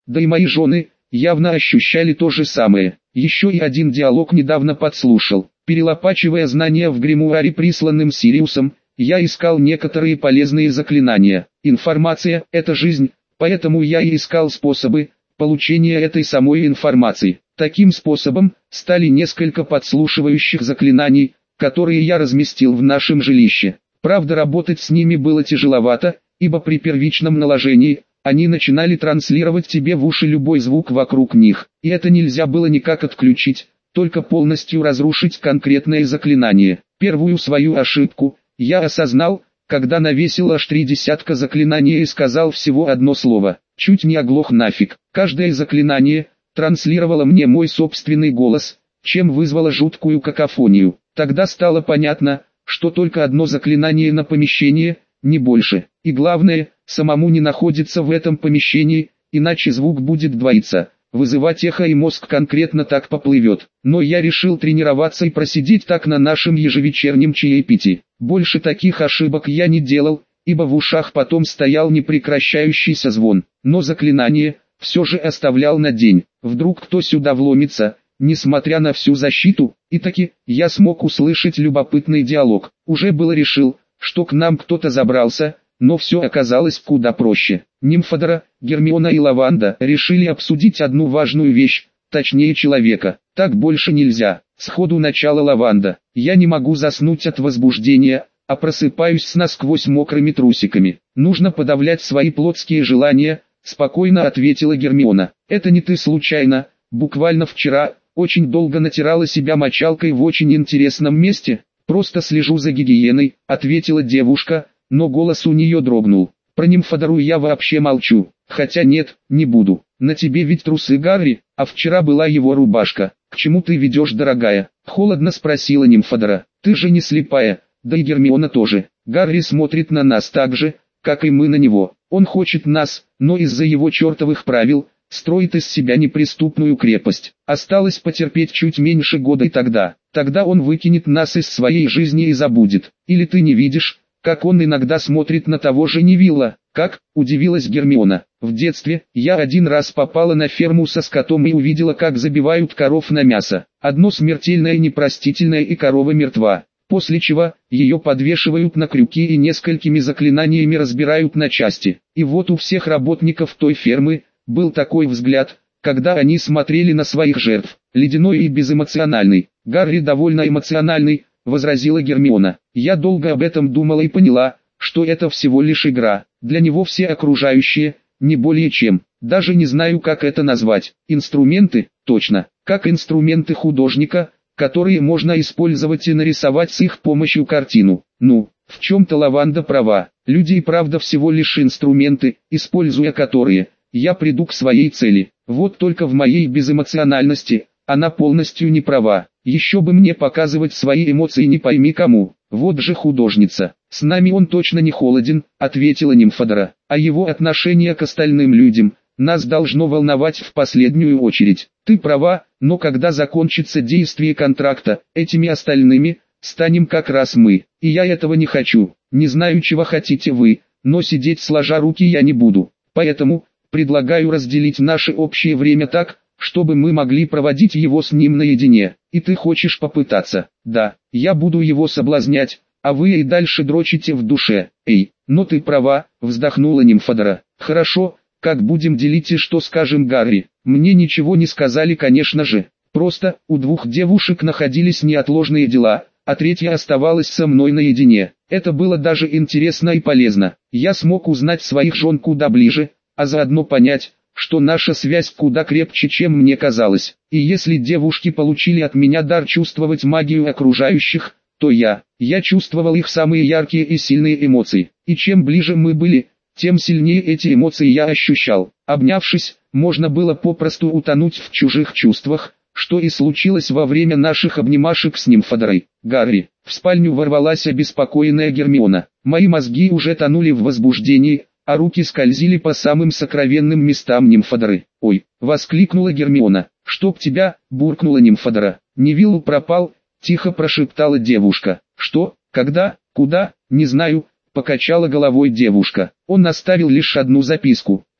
Да и мои жены явно ощущали то же самое. Еще и один диалог недавно подслушал. Перелопачивая знания в гримуаре, присланным Сириусом, я искал некоторые полезные заклинания. Информация – это жизнь, поэтому я и искал способы получения этой самой информации. Таким способом стали несколько подслушивающих заклинаний, которые я разместил в нашем жилище. Правда, работать с ними было тяжеловато, ибо при первичном наложении они начинали транслировать тебе в уши любой звук вокруг них, и это нельзя было никак отключить, только полностью разрушить конкретное заклинание. Первую свою ошибку я осознал, когда навесил аж 3 десятка заклинаний и сказал всего одно слово. Чуть не оглох нафиг. Каждое заклинание транслировало мне мой собственный голос, чем вызвало жуткую какофонию. Тогда стало понятно, что только одно заклинание на помещение, не больше. И главное, самому не находиться в этом помещении, иначе звук будет двоиться, вызывать эхо и мозг конкретно так поплывет. Но я решил тренироваться и просидеть так на нашем ежевечернем чаепитии. Больше таких ошибок я не делал, ибо в ушах потом стоял непрекращающийся звон. Но заклинание все же оставлял на день. Вдруг кто сюда вломится, несмотря на всю защиту, и таки я смог услышать любопытный диалог. Уже было решил, что к нам кто-то забрался, но все оказалось куда проще. Нимфодора, Гермиона и Лаванда решили обсудить одну важную вещь, точнее человека. Так больше нельзя. Сходу начала Лаванда. Я не могу заснуть от возбуждения, а просыпаюсь с насквозь мокрыми трусиками. Нужно подавлять свои плотские желания, спокойно ответила Гермиона. Это не ты случайно, буквально вчера, очень долго натирала себя мочалкой в очень интересном месте. Просто слежу за гигиеной, ответила девушка, но голос у нее дрогнул. Про Нимфодору я вообще молчу, хотя нет, не буду. На тебе ведь трусы Гарри, а вчера была его рубашка. К чему ты ведешь, дорогая? Холодно спросила Нимфодора. Ты же не слепая, да и Гермиона тоже. Гарри смотрит на нас так же, как и мы на него. Он хочет нас, но из-за его чертовых правил строит из себя неприступную крепость. Осталось потерпеть чуть меньше года, и тогда он выкинет нас из своей жизни и забудет. Или ты не видишь, как он иногда смотрит на того же Невилла? Как? Удивилась Гермиона. В детстве я один раз попала на ферму со скотом и увидела, как забивают коров на мясо. Одно смертельное и непростительное, и корова мертва. После чего ее подвешивают на крюки и несколькими заклинаниями разбирают на части. И вот у всех работников той фермы был такой взгляд, когда они смотрели на своих жертв, ледяной и безэмоциональный. Гарри довольно эмоциональный, возразила Гермиона. Я долго об этом думала и поняла, что это всего лишь игра. Для него все окружающие, не более чем. Даже не знаю, как это назвать. Инструменты, точно, как инструменты художника, которые можно использовать и нарисовать с их помощью картину. Ну, в чем-то Лаванда права. Люди и правда всего лишь инструменты, используя которые я приду к своей цели. Вот только в моей безэмоциональности она полностью не права. Еще бы мне показывать свои эмоции не пойми кому. Вот же художница. С нами он точно не холоден, ответила Нимфодора. А его отношение к остальным людям нас должно волновать в последнюю очередь. Ты права, но когда закончится действие контракта, этими остальными станем как раз мы. И я этого не хочу. Не знаю, чего хотите вы, но сидеть сложа руки я не буду. Поэтому предлагаю разделить наше общее время так, чтобы мы могли проводить его с ним наедине. И ты хочешь попытаться? Да, я буду его соблазнять, а вы и дальше дрочите в душе. Эй, но ты права, вздохнула Нимфодора. Хорошо, как будем делить и что скажем Гарри? Мне ничего не сказали, конечно же. Просто, у двух девушек находились неотложные дела, а третья оставалась со мной наедине. Это было даже интересно и полезно. Я смог узнать своих жен куда ближе, а заодно понять, что наша связь куда крепче, чем мне казалось. И если девушки получили от меня дар чувствовать магию окружающих, то я чувствовал их самые яркие и сильные эмоции. И чем ближе мы были, тем сильнее эти эмоции я ощущал. Обнявшись, можно было попросту утонуть в чужих чувствах, что и случилось во время наших обнимашек с Нимфодорой. Гарри, в спальню ворвалась обеспокоенная Гермиона. Мои мозги уже тонули в возбуждении, а руки скользили по самым сокровенным местам Нимфодоры. «Ой!» — воскликнула Гермиона. «Чтоб тебя!» — буркнула Нимфодора. «Невилл пропал!» — тихо прошептала девушка. «Что? Когда? Куда? Не знаю!» — покачала головой девушка. «Он оставил лишь одну записку. Ну,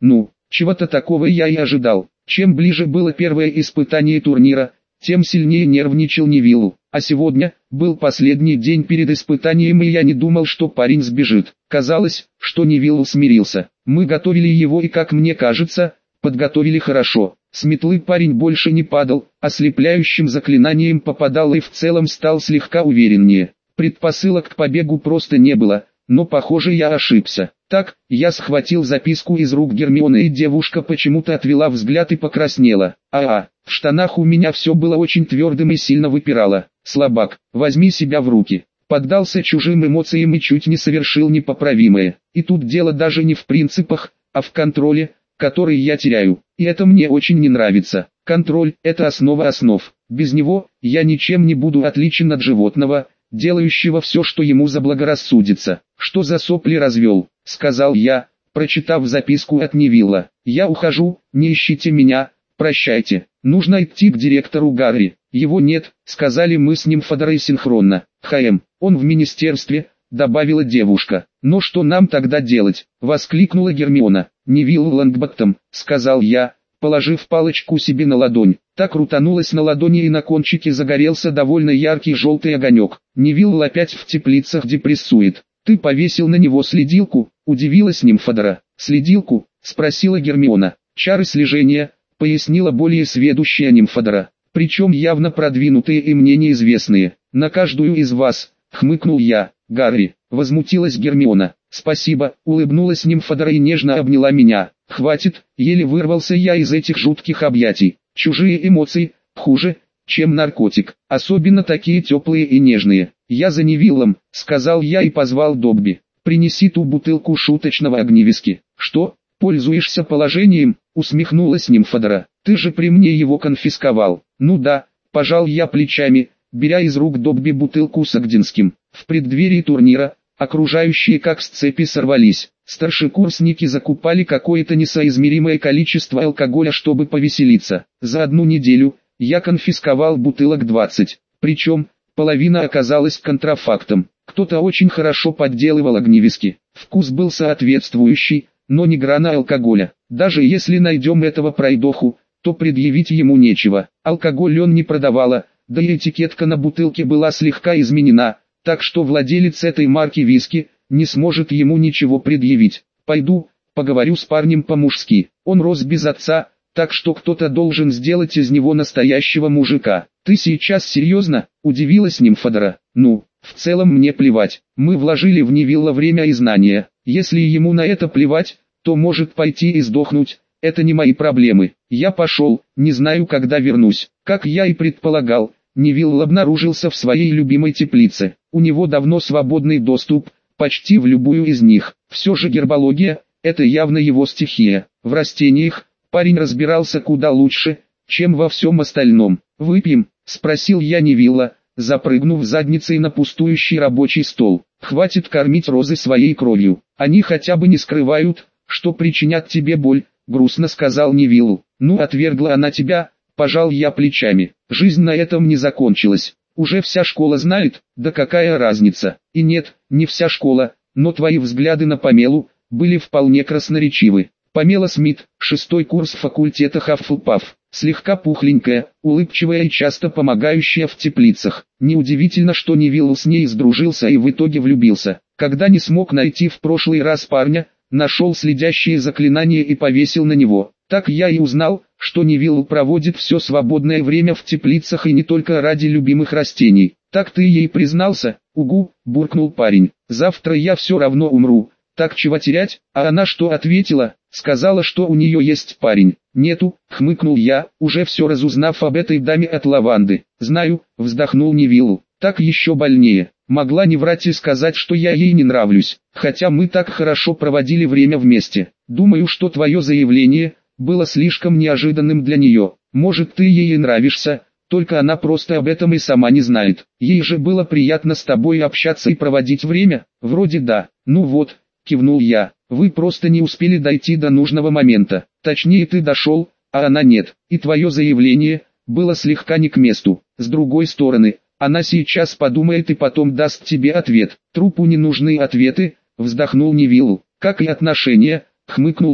Чего-то такого я и ожидал. Чем ближе было первое испытание турнира, тем сильнее нервничал Невилл. А сегодня был последний день перед испытанием, и я не думал, что парень сбежит. Казалось, что Невилл смирился. Мы готовили его и, как мне кажется, подготовили хорошо. С метлы парень больше не падал, ослепляющим заклинанием попадал и в целом стал слегка увереннее. Предпосылок к побегу просто не было, но похоже я ошибся. Так, я схватил записку из рук Гермионы, и девушка почему-то отвела взгляд и покраснела. В штанах у меня все было очень твердым и сильно выпирало. Слабак, возьми себя в руки. Поддался чужим эмоциям и чуть не совершил непоправимое. И тут дело даже не в принципах, а в контроле, который я теряю. И это мне очень не нравится. Контроль – это основа основ. Без него я ничем не буду отличен от животного, делающего все, что ему заблагорассудится. Что за сопли развел, сказал я, прочитав записку от Невилла. Я ухожу, не ищите меня, прощайте. Нужно идти к директору Гарри. Его нет, сказали мы с ним Фодорой синхронно. Он в министерстве, добавила девушка. Но что нам тогда делать? Воскликнула Гермиона. Невилл Лонгботтом, сказал я, положив палочку себе на ладонь. Так крутанулась на ладони, и на кончике загорелся довольно яркий желтый огонек. Невилл опять в теплицах депрессует. Ты повесил на него следилку? Удивилась Нимфодора. Следилку? Спросила Гермиона. Чары слежения, пояснила более сведущая Нимфодора. Причем явно продвинутые и мне неизвестные. На каждую из вас, хмыкнул я. Гарри, возмутилась Гермиона. Спасибо, улыбнулась Нимфодора и нежно обняла меня. Хватит, еле вырвался я из этих жутких объятий. Чужие эмоции, хуже, чем наркотик, особенно такие теплые и нежные. Я за Невиллом, сказал я и позвал Добби. Принеси ту бутылку шуточного огневиски. Что, пользуешься положением? Усмехнулась Нимфодора. Ты же при мне его конфисковал. Ну да, пожал я плечами, беря из рук Добби бутылку с Агдинским. В преддверии турнира окружающие как с цепи сорвались. Старшекурсники закупали какое-то несоизмеримое количество алкоголя, чтобы повеселиться. За одну неделю я конфисковал бутылок 20. Причем, половина оказалась контрафактом. Кто-то очень хорошо подделывал огневиски. Вкус был соответствующий, но ни грана алкоголя. Даже если найдем этого пройдоху, то предъявить ему нечего. Алкоголь он не продавала, да и этикетка на бутылке была слегка изменена, так что владелец этой марки виски не сможет ему ничего предъявить. Пойду, поговорю с парнем по-мужски. Он рос без отца, так что кто-то должен сделать из него настоящего мужика. Ты сейчас серьезно? Удивилась Нимфодора. Ну, в целом мне плевать. Мы вложили в Невилла время и знания. Если ему на это плевать, то может пойти и сдохнуть. Это не мои проблемы. Я пошел, не знаю, когда вернусь. Как я и предполагал, Невилл обнаружился в своей любимой теплице. У него давно свободный доступ, почти в любую из них. Все же гербология – это явно его стихия. В растениях парень разбирался куда лучше, чем во всем остальном. «Выпьем?» – спросил я Невилла, запрыгнув задницей на пустующий рабочий стол. «Хватит кормить розы своей кровью. Они хотя бы не скрывают, что причинят тебе боль», – грустно сказал Невилл. «Ну, отвергла она тебя», – пожал я плечами. «Жизнь на этом не закончилась. Уже вся школа знает, да какая разница. И нет, не вся школа, но твои взгляды на Памелу были вполне красноречивы. Памела Смит, 6-й курс факультета Хаффлпаф, слегка пухленькая, улыбчивая и часто помогающая в теплицах. Неудивительно, что Невилл с ней сдружился и в итоге влюбился. Когда не смог найти в прошлый раз парня, нашел следящие заклинания и повесил на него. Так я и узнал, что Невилл проводит все свободное время в теплицах и не только ради любимых растений. Так ты ей признался? Угу, буркнул парень. Завтра я все равно умру. Так чего терять? А она что ответила? Сказала, что у нее есть парень. Нету, хмыкнул я, уже все разузнав об этой даме от Лаванды. Знаю, вздохнул Невилл. Так еще больнее. Могла не врать и сказать, что я ей не нравлюсь, хотя мы так хорошо проводили время вместе. Думаю, что твое заявление было слишком неожиданным для нее. Может, ты ей и нравишься, только она просто об этом и сама не знает. Ей же было приятно с тобой общаться и проводить время? Вроде да. Ну вот, кивнул я. Вы просто не успели дойти до нужного момента. Точнее, ты дошел, а она нет. И твое заявление было слегка не к месту. С другой стороны, она сейчас подумает и потом даст тебе ответ. Трупу не нужны ответы, вздохнул Невилл. Как и отношения, хмыкнул я.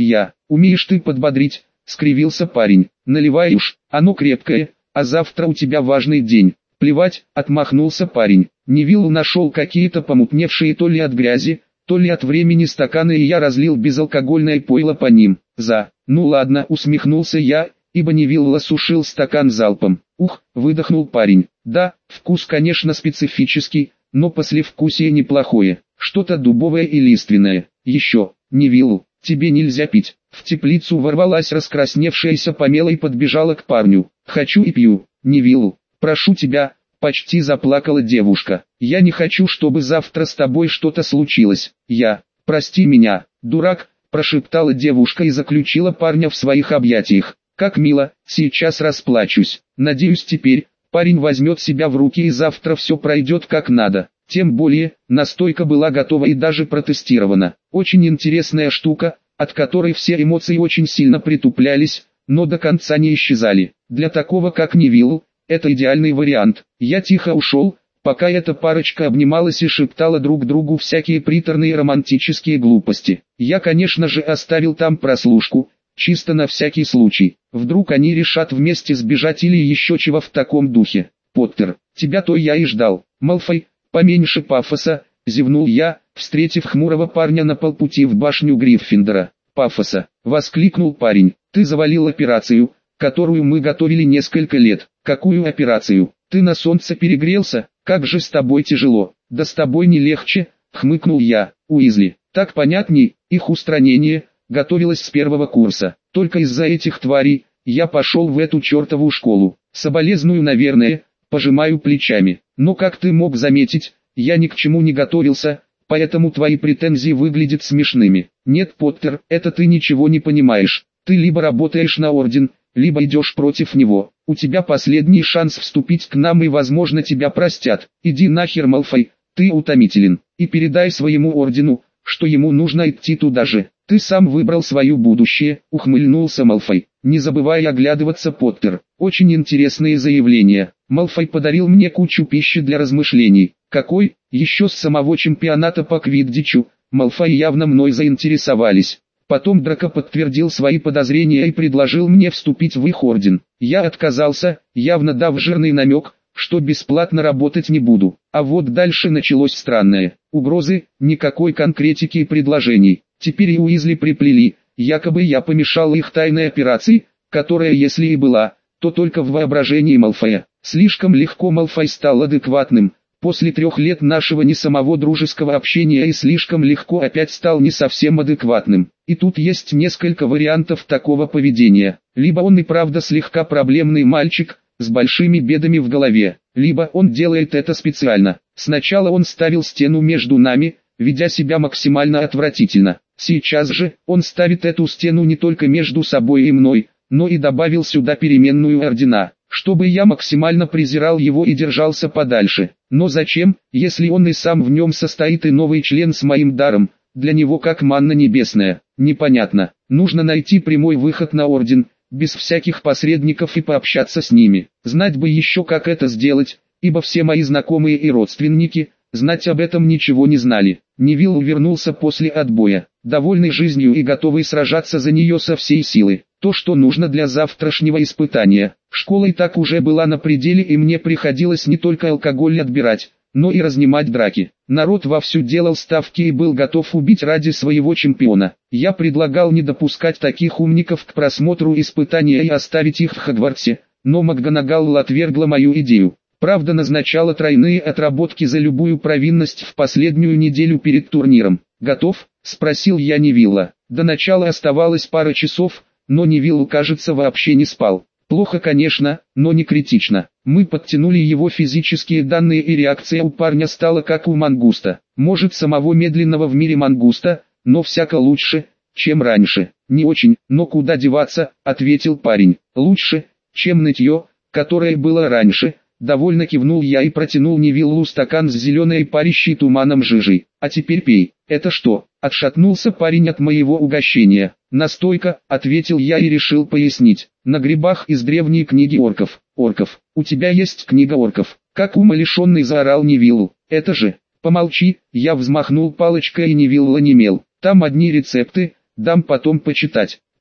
умеешь ты подбодрить, скривился парень. Наливай уж, оно крепкое, а завтра у тебя важный день. Плевать, отмахнулся парень. Невилл нашел какие-то помутневшие то ли от грязи, то ли от времени стаканы, и я разлил безалкогольное пойло по ним. Ну ладно, усмехнулся я, ибо Невилл осушил стакан залпом. Ух, выдохнул парень. Да, вкус конечно специфический, но послевкусие неплохое. Что-то дубовое и лиственное. Еще, Невилл, тебе нельзя пить. В теплицу ворвалась раскрасневшаяся Памела и подбежала к парню. Хочу и пью, Невилл, прошу тебя, почти заплакала девушка. Я не хочу, чтобы завтра с тобой что-то случилось. Прости меня, дурак, прошептала девушка и заключила парня в своих объятиях. Как мило, сейчас расплачусь. Надеюсь, теперь парень возьмет себя в руки и завтра все пройдет как надо. Тем более, настойка была готова и даже протестирована. Очень интересная штука, от которой все эмоции очень сильно притуплялись, но до конца не исчезали. Для такого как Невилл, это идеальный вариант. Я тихо ушел, пока эта парочка обнималась и шептала друг другу всякие приторные романтические глупости. Я конечно же оставил там прослушку, чисто на всякий случай. Вдруг они решат вместе сбежать или еще чего в таком духе. Поттер, тебя-то я и ждал. Малфой, поменьше пафоса, зевнул я, встретив хмурого парня на полпути в башню Гриффиндора. Пафоса, воскликнул парень, ты завалил операцию, которую мы готовили несколько лет. Какую операцию? Ты на солнце перегрелся? Как же с тобой тяжело. Да с тобой не легче, хмыкнул я. Уизли, так понятней, их устранение готовилось с первого курса. Только из-за этих тварей я пошел в эту чертову школу. Соболезную, наверное, пожимаю плечами. Но как ты мог заметить, я ни к чему не готовился, поэтому твои претензии выглядят смешными. Нет, Поттер, это ты ничего не понимаешь. Ты либо работаешь на Орден, либо идешь против него. У тебя последний шанс вступить к нам и возможно тебя простят. Иди нахер, Малфой, ты утомителен. И передай своему Ордену, что ему нужно идти туда же. Ты сам выбрал свое будущее, ухмыльнулся Малфой. Не забывай оглядываться, Поттер. Очень интересные заявления. Малфой подарил мне кучу пищи для размышлений. Какой? Еще с самого чемпионата по квиддичу. Малфой явно мной заинтересовались. Потом Драко подтвердил свои подозрения и предложил мне вступить в их орден. Я отказался, явно дав жирный намек, что бесплатно работать не буду. А вот дальше началось странное. Угрозы, никакой конкретики и предложений. Теперь и Уизли приплели, якобы я помешал их тайной операции, которая если и была, то только в воображении Малфоя. Слишком легко Малфой стал адекватным. После 3 лет нашего не самого дружеского общения и слишком легко опять стал не совсем адекватным. И тут есть несколько вариантов такого поведения. Либо он и правда слегка проблемный мальчик, с большими бедами в голове, либо он делает это специально. Сначала он ставил стену между нами, ведя себя максимально отвратительно. Сейчас же, он ставит эту стену не только между собой и мной, но и добавил сюда переменную ордена, чтобы я максимально презирал его и держался подальше. Но зачем, если он и сам в нем состоит и новый член с моим даром, для него как манна небесная, непонятно. Нужно найти прямой выход на орден, без всяких посредников и пообщаться с ними. Знать бы еще как это сделать, ибо все мои знакомые и родственники, знать об этом ничего не знали. Невилл вернулся после отбоя, довольный жизнью и готовый сражаться за нее со всей силы. То, что нужно для завтрашнего испытания. Школа и так уже была на пределе, и мне приходилось не только алкоголь отбирать, но и разнимать драки. Народ вовсю делал ставки и был готов убить ради своего чемпиона. Я предлагал не допускать таких умников к просмотру испытания и оставить их в Хогвартсе, но МакГонагал отвергла мою идею. Правда, назначала тройные отработки за любую провинность в последнюю неделю перед турниром. «Готов?» – спросил я Невилла. До начала оставалось пара часов, но Невилл, кажется, вообще не спал. Плохо, конечно, но не критично. Мы подтянули его физические данные, и реакция у парня стала как у мангуста. Может, самого медленного в мире мангуста, но всяко лучше, чем раньше. Не очень, но куда деваться, ответил парень. Лучше, чем нытье, которое было раньше. Довольно кивнул я и протянул Невиллу стакан с зеленой парящей туманом жижей. А теперь пей. Это что? Отшатнулся парень от моего угощения. Настойка, ответил я и решил пояснить. На грибах из древней книги орков. Орков. У тебя есть книга орков? Как умалишенный заорал Невилл. Это же. Помолчи, я взмахнул палочкой и Невилл онемел. Там одни рецепты, дам потом почитать.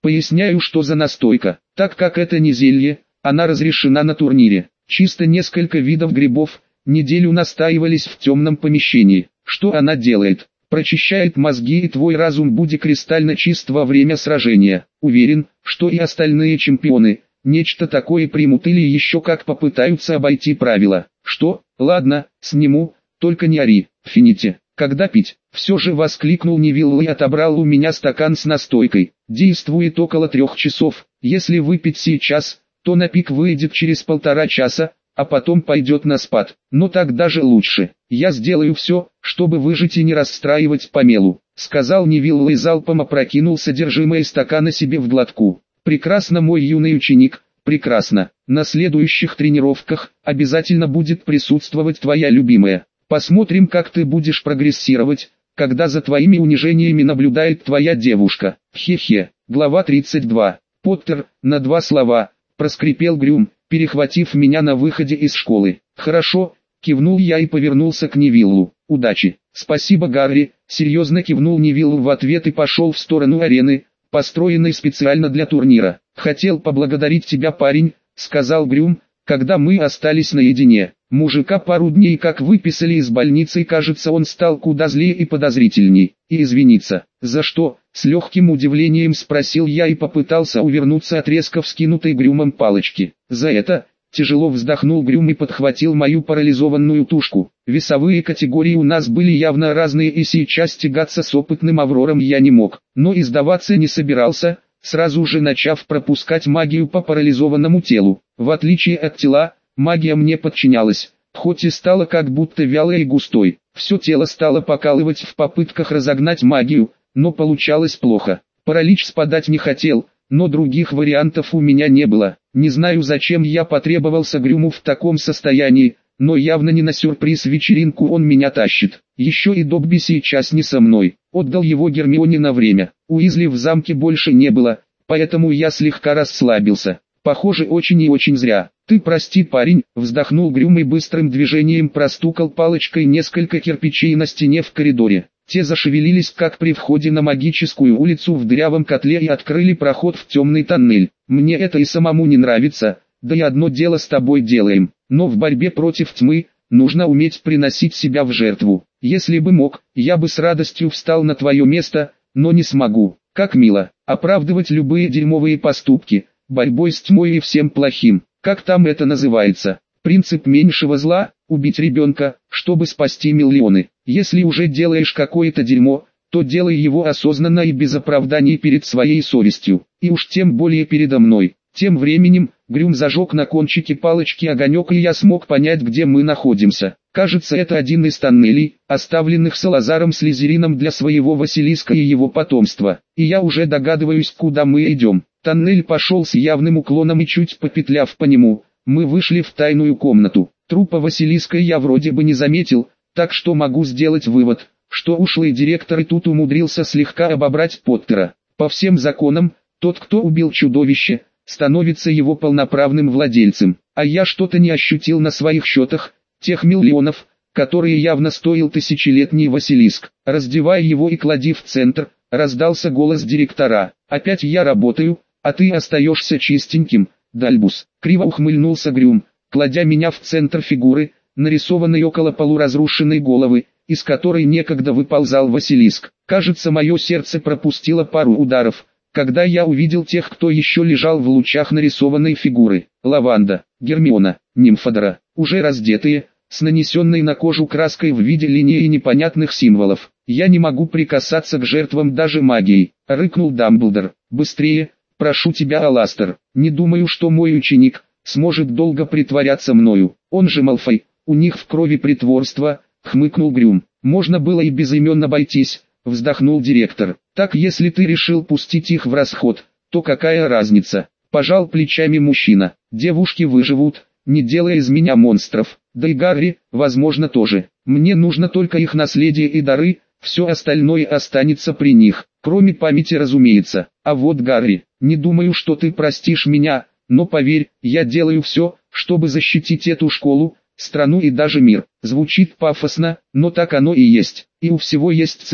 Поясняю, что за настойка. Так как это не зелье, она разрешена на турнире. Чисто несколько видов грибов, неделю настаивались в темном помещении. Что она делает? Прочищает мозги, и твой разум будет кристально чист во время сражения. Уверен, что и остальные чемпионы нечто такое примут или еще как попытаются обойти правила. Что? Ладно, сниму, только не ори, Финити. Когда пить? Все же воскликнул Невилл и отобрал у меня стакан с настойкой. Действует около 3 часов. Если выпить сейчас, то на пик выйдет через 1,5 часа, а потом пойдет на спад. Но так даже лучше. Я сделаю все, чтобы выжить и не расстраивать Памелу, сказал Невилл и залпом опрокинул содержимое стакана себе в глотку. Прекрасно, мой юный ученик, прекрасно. На следующих тренировках обязательно будет присутствовать твоя любимая. Посмотрим, как ты будешь прогрессировать, когда за твоими унижениями наблюдает твоя девушка. Хе-хе. Глава 32. Поттер, на 2 слова, проскрипел Грюм, перехватив меня на выходе из школы. Хорошо, кивнул я и повернулся к Невиллу. Удачи. Спасибо, Гарри, серьезно кивнул Невилл в ответ и пошел в сторону арены, построенной специально для турнира. Хотел поблагодарить тебя, парень, сказал Грюм, когда мы остались наедине. Мужика пару дней как выписали из больницы, и кажется, он стал куда злее и подозрительней. И извиниться. За что? С легким удивлением спросил я и попытался увернуться от резко вскинутой Грюмом палочки. За это, тяжело вздохнул Грюм и подхватил мою парализованную тушку. Весовые категории у нас были явно разные, и сейчас тягаться с опытным Аврором я не мог. Но и сдаваться не собирался, сразу же начав пропускать магию по парализованному телу. В отличие от тела, магия мне подчинялась, хоть и стала как будто вялой и густой. Все тело стало покалывать в попытках разогнать магию, но получалось плохо. Паралич спадать не хотел, но других вариантов у меня не было. Не знаю, зачем я потребовался Грюму в таком состоянии, но явно не на сюрприз-вечеринку он меня тащит. Еще и Добби сейчас не со мной. Отдал его Гермионе на время. Уизли в замке больше не было, поэтому я слегка расслабился. Похоже, очень и очень зря. Ты прости, парень, вздохнул Грюм и быстрым движением простукал палочкой несколько кирпичей на стене в коридоре. Те зашевелились, как при входе на магическую улицу в дырявом котле, и открыли проход в темный тоннель. Мне это и самому не нравится, да и одно дело с тобой делаем. Но в борьбе против тьмы нужно уметь приносить себя в жертву. Если бы мог, я бы с радостью встал на твое место, но не смогу. Как мило, оправдывать любые дерьмовые поступки борьбой с тьмой и всем плохим. Как там это называется? Принцип меньшего зла – убить ребенка, чтобы спасти миллионы. Если уже делаешь какое-то дерьмо, то делай его осознанно и без оправданий перед своей совестью. И уж тем более передо мной. Тем временем, Грюм зажег на кончике палочки огонек, и я смог понять, где мы находимся. Кажется, это один из тоннелей, оставленных Салазаром Слизерином для своего Василиска и его потомства. И я уже догадываюсь, куда мы идем. Тоннель пошел с явным уклоном, и чуть попетляв по нему, мы вышли в тайную комнату. Трупа Василиска я вроде бы не заметил, так что могу сделать вывод, что ушлый директор и тут умудрился слегка обобрать Поттера. По всем законам, тот, кто убил чудовище, становится его полноправным владельцем. А я что-то не ощутил на своих счетах тех миллионов, которые явно стоил тысячелетний Василиск. Раздевай его и клади в центр, раздался голос директора. Опять я работаю, а ты остаешься чистеньким, Дальбус. Криво ухмыльнулся Грюм, кладя меня в центр фигуры, нарисованной около полуразрушенной головы, из которой некогда выползал Василиск. Кажется, мое сердце пропустило пару ударов, когда я увидел тех, кто еще лежал в лучах нарисованной фигуры. Лаванда, Гермиона, Нимфодора, уже раздетые, с нанесенной на кожу краской в виде линий и непонятных символов. Я не могу прикасаться к жертвам даже магией, рыкнул Дамблдор. Быстрее, прошу тебя, Аластер. Не думаю, что мой ученик сможет долго притворяться мною. Он же Малфой, у них в крови притворство, хмыкнул Грюм. Можно было и без имен обойтись, вздохнул директор. Так если ты решил пустить их в расход, то какая разница? Пожал плечами мужчина. Девушки выживут, не делая из меня монстров. Да и Гарри, возможно, тоже. Мне нужно только их наследие и дары, все остальное останется при них, кроме памяти, разумеется. А вот Гарри, не думаю, что ты простишь меня, но поверь, я делаю все, чтобы защитить эту школу, страну и даже мир. Звучит пафосно, но так оно и есть. И у всего есть цена.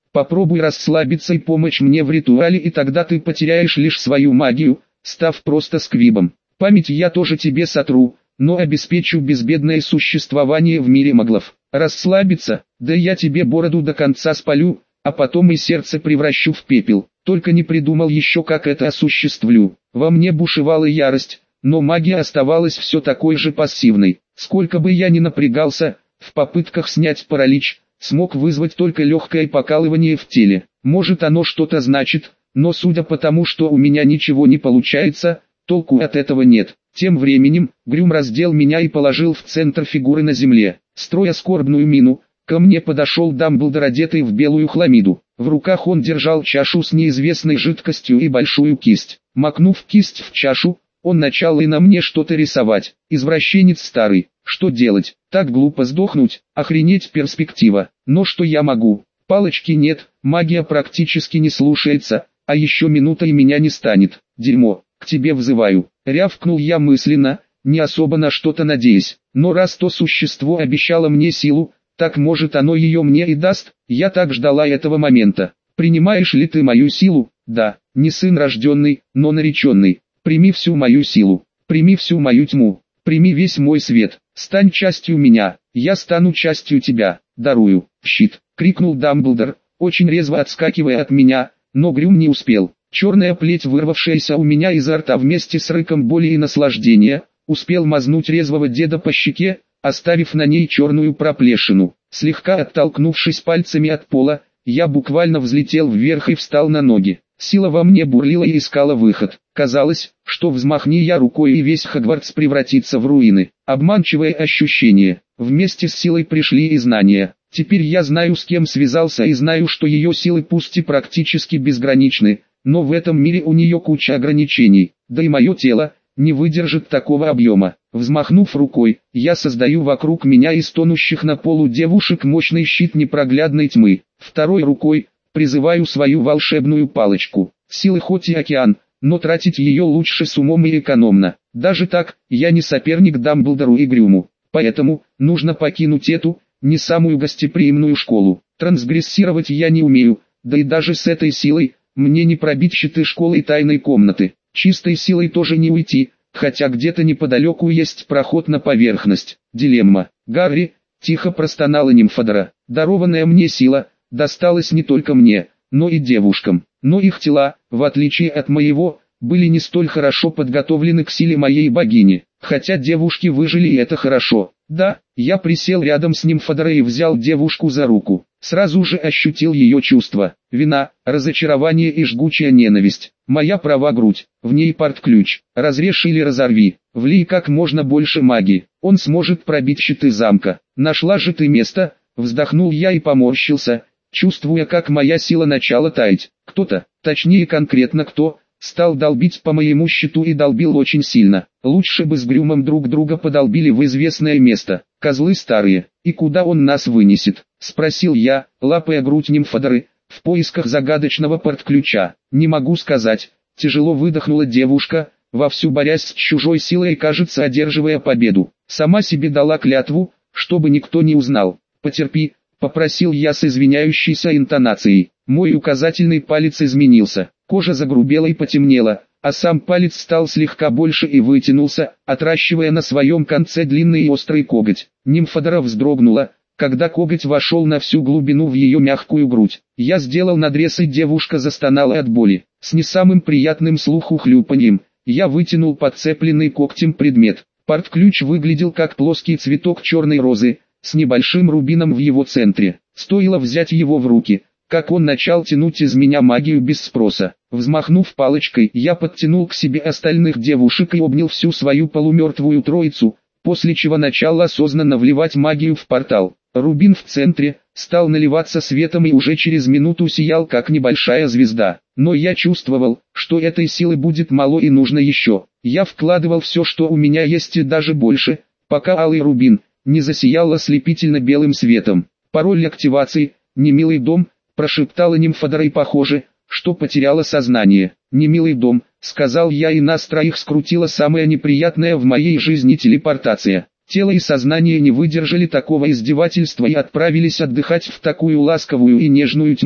Попробуй расслабиться и помочь мне в ритуале, и тогда ты потеряешь лишь свою магию, став просто сквибом. Память я тоже тебе сотру, но обеспечу безбедное существование в мире маглов. Расслабиться? Да я тебе бороду до конца спалю, а потом и сердце превращу в пепел. Только не придумал еще, как это осуществлю. Во мне бушевала ярость, но магия оставалась все такой же пассивной. Сколько бы я ни напрягался, в попытках снять паралич, смог вызвать только легкое покалывание в теле. Может, оно что-то значит, но судя по тому, что у меня ничего не получается, толку от этого нет. Тем временем, Грюм раздел меня и положил в центр фигуры на земле. Строя скорбную мину, ко мне подошел Дамблдор, одетый в белую хламиду. В руках он держал чашу с неизвестной жидкостью и большую кисть. Макнув кисть в чашу, он начал и на мне что-то рисовать. Извращенец старый. Что делать? Так глупо сдохнуть, охренеть перспектива. Но что я могу? Палочки нет, магия практически не слушается, а еще минута и меня не станет. Дерьмо, к тебе взываю. Рявкнул я мысленно, не особо на что-то надеясь. Но раз то существо обещало мне силу, так может оно ее мне и даст. Я так ждала этого момента. Принимаешь ли ты мою силу? Да, не сын рожденный, но нареченный. Прими всю мою силу, прими всю мою тьму, прими весь мой свет, стань частью меня, я стану частью тебя, дарую, щит, крикнул Дамблдор, очень резво отскакивая от меня, но Грюм не успел. Черная плеть, вырвавшаяся у меня изо рта вместе с рыком боли и наслаждения, успел мазнуть резвого деда по щеке, оставив на ней черную проплешину. Слегка оттолкнувшись пальцами от пола, я буквально взлетел вверх и встал на ноги. Сила во мне бурлила и искала выход. Казалось, что взмахни я рукой и весь Хогвартс превратится в руины. Обманчивое ощущение. Вместе с силой пришли и знания. Теперь я знаю, с кем связался, и знаю, что ее силы пусть и практически безграничны, но в этом мире у нее куча ограничений. Да и мое тело не выдержит такого объема. Взмахнув рукой, я создаю вокруг меня из тонущих на полу девушек мощный щит непроглядной тьмы. Второй рукой призываю свою волшебную палочку. Силы хоть и океан, но тратить ее лучше с умом и экономно. Даже так, я не соперник Дамблдору и Грюму. Поэтому, нужно покинуть эту, не самую гостеприимную школу. Трансгрессировать я не умею, да и даже с этой силой, мне не пробить щиты школы и тайной комнаты. Чистой силой тоже не уйти, хотя где-то неподалеку есть проход на поверхность. Дилемма. Гарри, тихо простонала Нимфодора. Дарованная мне сила досталась не только мне, но и девушкам. Но их тела, в отличие от моего, были не столь хорошо подготовлены к силе моей богини. Хотя девушки выжили, и это хорошо. Да, я присел рядом с Нимфодорой и взял девушку за руку. Сразу же ощутил ее чувства. Вина, разочарование и жгучая ненависть. Моя правая грудь, в ней порт-ключ. Разрежь или разорви, влей как можно больше магии. Он сможет пробить щиты замка. Нашла же ты место, вздохнул я и поморщился, чувствуя, как моя сила начала таять. Кто-то, точнее конкретно кто, стал долбить по моему щиту и долбил очень сильно. Лучше бы с Грюмом друг друга подолбили в известное место. Козлы старые. И куда он нас вынесет? Спросил я, лапая грудь Нимфодоры, в поисках загадочного порт-ключа. Не могу сказать. Тяжело выдохнула девушка, вовсю борясь с чужой силой и, кажется, одерживая победу. Сама себе дала клятву, чтобы никто не узнал. Потерпи, попросил я с извиняющейся интонацией. Мой указательный палец изменился. Кожа загрубела и потемнела, а сам палец стал слегка больше и вытянулся, отращивая на своем конце длинный и острый коготь. Нимфодора вздрогнула, когда коготь вошел на всю глубину в ее мягкую грудь. Я сделал надрез, и девушка застонала от боли. С не самым приятным слуху хлюпаньем, я вытянул подцепленный когтем предмет. Порт-ключ выглядел как плоский цветок черной розы, с небольшим рубином в его центре. Стоило взять его в руки, как он начал тянуть из меня магию без спроса. Взмахнув палочкой, я подтянул к себе остальных девушек и обнял всю свою полумертвую троицу, после чего начал осознанно вливать магию в портал. Рубин в центре стал наливаться светом и уже через минуту сиял как небольшая звезда. Но я чувствовал, что этой силы будет мало и нужно еще. Я вкладывал все, что у меня есть, и даже больше, пока алый рубин не засиял ослепительно белым светом. Пароль активации, немилый дом, прошептала Нимфодора, и похоже, что потеряла сознание. «Немилый дом», — сказал я, и нас троих скрутила самая неприятная в моей жизни телепортация. Тело и сознание не выдержали такого издевательства и отправились отдыхать в такую ласковую и нежную тьму.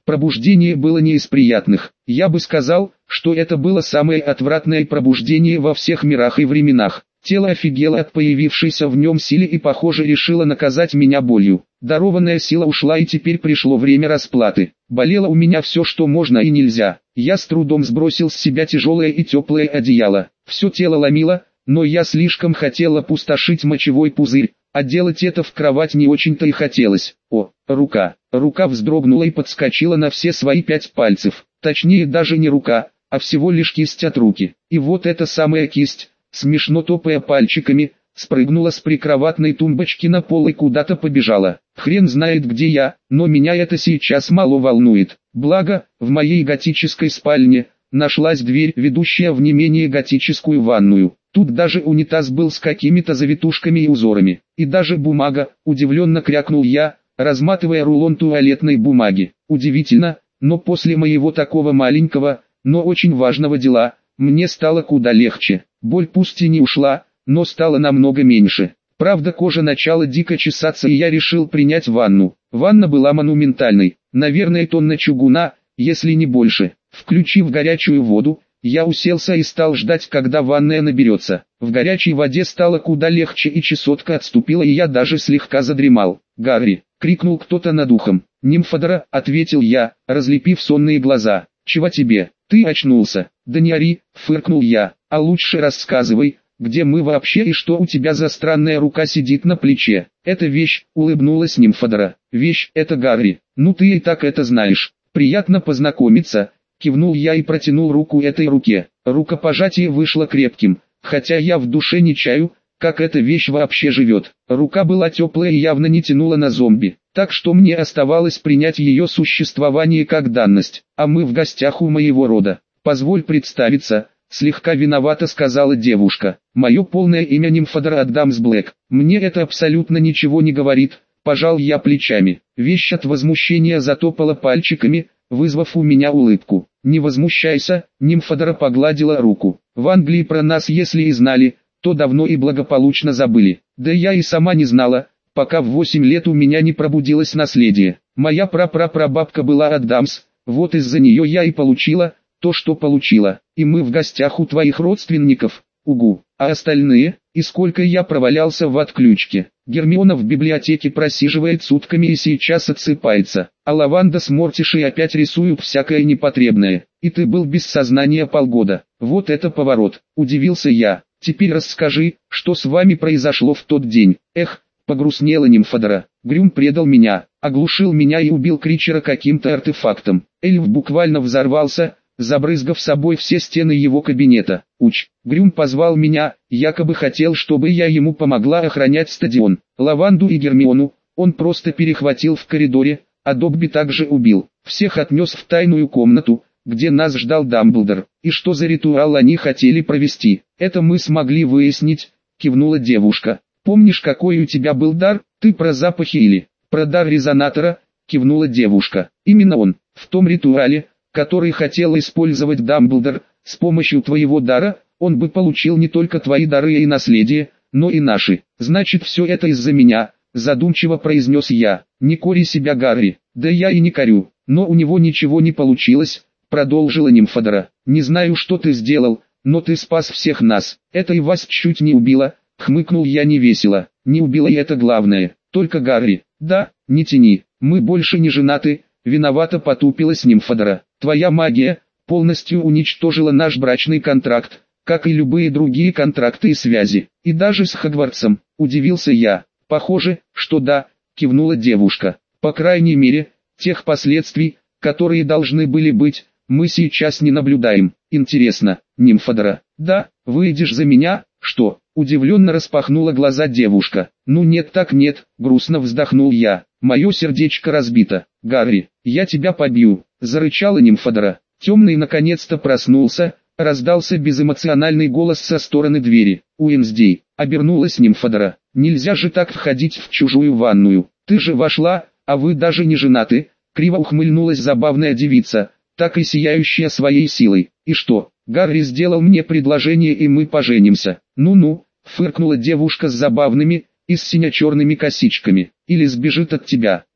Пробуждение было не из приятных. Я бы сказал, что это было самое отвратное пробуждение во всех мирах и временах. Тело офигело от появившейся в нем силы и, похоже, решило наказать меня болью. Дарованная сила ушла, и теперь пришло время расплаты. Болело у меня все, что можно и нельзя. Я с трудом сбросил с себя тяжелое и теплое одеяло. Все тело ломило, но я слишком хотел опустошить мочевой пузырь, а делать это в кровать не очень-то и хотелось. О, рука. Рука вздрогнула и подскочила на все свои 5 пальцев. Точнее, даже не рука, а всего лишь кисть от руки. И вот эта самая кисть, смешно топая пальчиками, спрыгнула с прикроватной тумбочки на пол и куда-то побежала. Хрен знает где я, но меня это сейчас мало волнует. Благо, в моей готической спальне нашлась дверь, ведущая в не менее готическую ванную. Тут даже унитаз был с какими-то завитушками и узорами. И даже бумага, удивленно крякнул я, разматывая рулон туалетной бумаги. Удивительно, но после моего такого маленького, но очень важного дела, мне стало куда легче. Боль пусть и не ушла, но стало намного меньше. Правда, кожа начала дико чесаться, и я решил принять ванну. Ванна была монументальной, наверное, тонна чугуна, если не больше. Включив горячую воду, я уселся и стал ждать, когда ванная наберется. В горячей воде стало куда легче, и чесотка отступила, и я даже слегка задремал. «Гарри!» — крикнул кто-то над ухом. «Нимфодора!» — ответил я, разлепив сонные глаза. «Чего тебе? Ты очнулся?» «Да не ори!» — фыркнул я. «А лучше рассказывай, где мы вообще и что у тебя за странная рука сидит на плече?» «Это вещь!» — улыбнулась Нимфодора. «Вещь — это Гарри. Ну ты и так это знаешь. Приятно познакомиться!» Кивнул я и протянул руку этой руке. Рукопожатие вышло крепким, хотя я в душе не чаю, как эта вещь вообще живет. Рука была теплая и явно не тянула на зомби, так что мне оставалось принять ее существование как данность. «А мы в гостях у моего рода. Позволь представиться», — слегка виновато сказала девушка. «Мое полное имя Нимфодора Адамс Блэк. Мне это абсолютно ничего не говорит», — пожал я плечами. Вещь от возмущения затопала пальчиками, вызвав у меня улыбку. «Не возмущайся», — Нимфодора погладила руку. «В Англии про нас если и знали, то давно и благополучно забыли. Да я и сама не знала, пока в 8 лет у меня не пробудилось наследие. Моя прапрапрабабка была Адамс, вот из-за нее я и получила то, что получила. И мы в гостях у твоих родственников, угу. А остальные, и сколько я провалялся в отключке. Гермиона в библиотеке просиживает сутками и сейчас отсыпается, а Лаванда с Мортишей опять рисуют всякое непотребное. И ты был без сознания полгода. Вот это поворот!» — удивился я. «Теперь расскажи, что с вами произошло в тот день?» «Эх!» — погрустнела Нимфодора. «Грюм предал меня, оглушил меня и убил Кричера каким-то артефактом. Эльф буквально взорвался, забрызгав собой все стены его кабинета. Грюм позвал меня, якобы хотел, чтобы я ему помогла охранять стадион. Лаванду и Гермиону он просто перехватил в коридоре, а Добби также убил. Всех отнес в тайную комнату, где нас ждал Дамблдор. И что за ритуал они хотели провести? Это мы смогли выяснить», — кивнула девушка. «Помнишь, какой у тебя был дар? Ты про запахи или про дар резонатора?» — кивнула девушка. «Именно он, в том ритуале, который хотел использовать Дамблдор. С помощью твоего дара, он бы получил не только твои дары и наследие, но и наши. Значит, все это из-за меня», — задумчиво произнес я. «Не кори себя, Гарри». «Да я и не корю, но у него ничего не получилось», — продолжила Нимфодора. «Не знаю, что ты сделал, но ты спас всех нас. Это и вас чуть не убило», — хмыкнул я невесело. «Не убило, и это главное. Только Гарри». «Да, не тяни, мы больше не женаты», — виновато потупилась Нимфодора. «Твоя магия полностью уничтожила наш брачный контракт, как и любые другие контракты и связи. И даже с Хогвартсом», — удивился я. «Похоже, что да», — кивнула девушка. «По крайней мере, тех последствий, которые должны были быть, мы сейчас не наблюдаем. Интересно, Нимфодора, да, выйдешь за меня?» «Что?» — удивленно распахнула глаза девушка. «Ну нет так нет», — грустно вздохнул я. «Мое сердечко разбито. Гарри, я тебя побью», — зарычала Нимфодора. Темный наконец-то проснулся, раздался безэмоциональный голос со стороны двери. «Уинсдей», — обернулась Нимфодора. «Нельзя же так входить в чужую ванную. Ты же вошла, а вы даже не женаты», — криво ухмыльнулась забавная девица, так и сияющая своей силой. «И что, Гарри сделал мне предложение и мы поженимся?» «Ну-ну», — фыркнула девушка с забавными и с сине-черными косичками. «Или сбежит от тебя».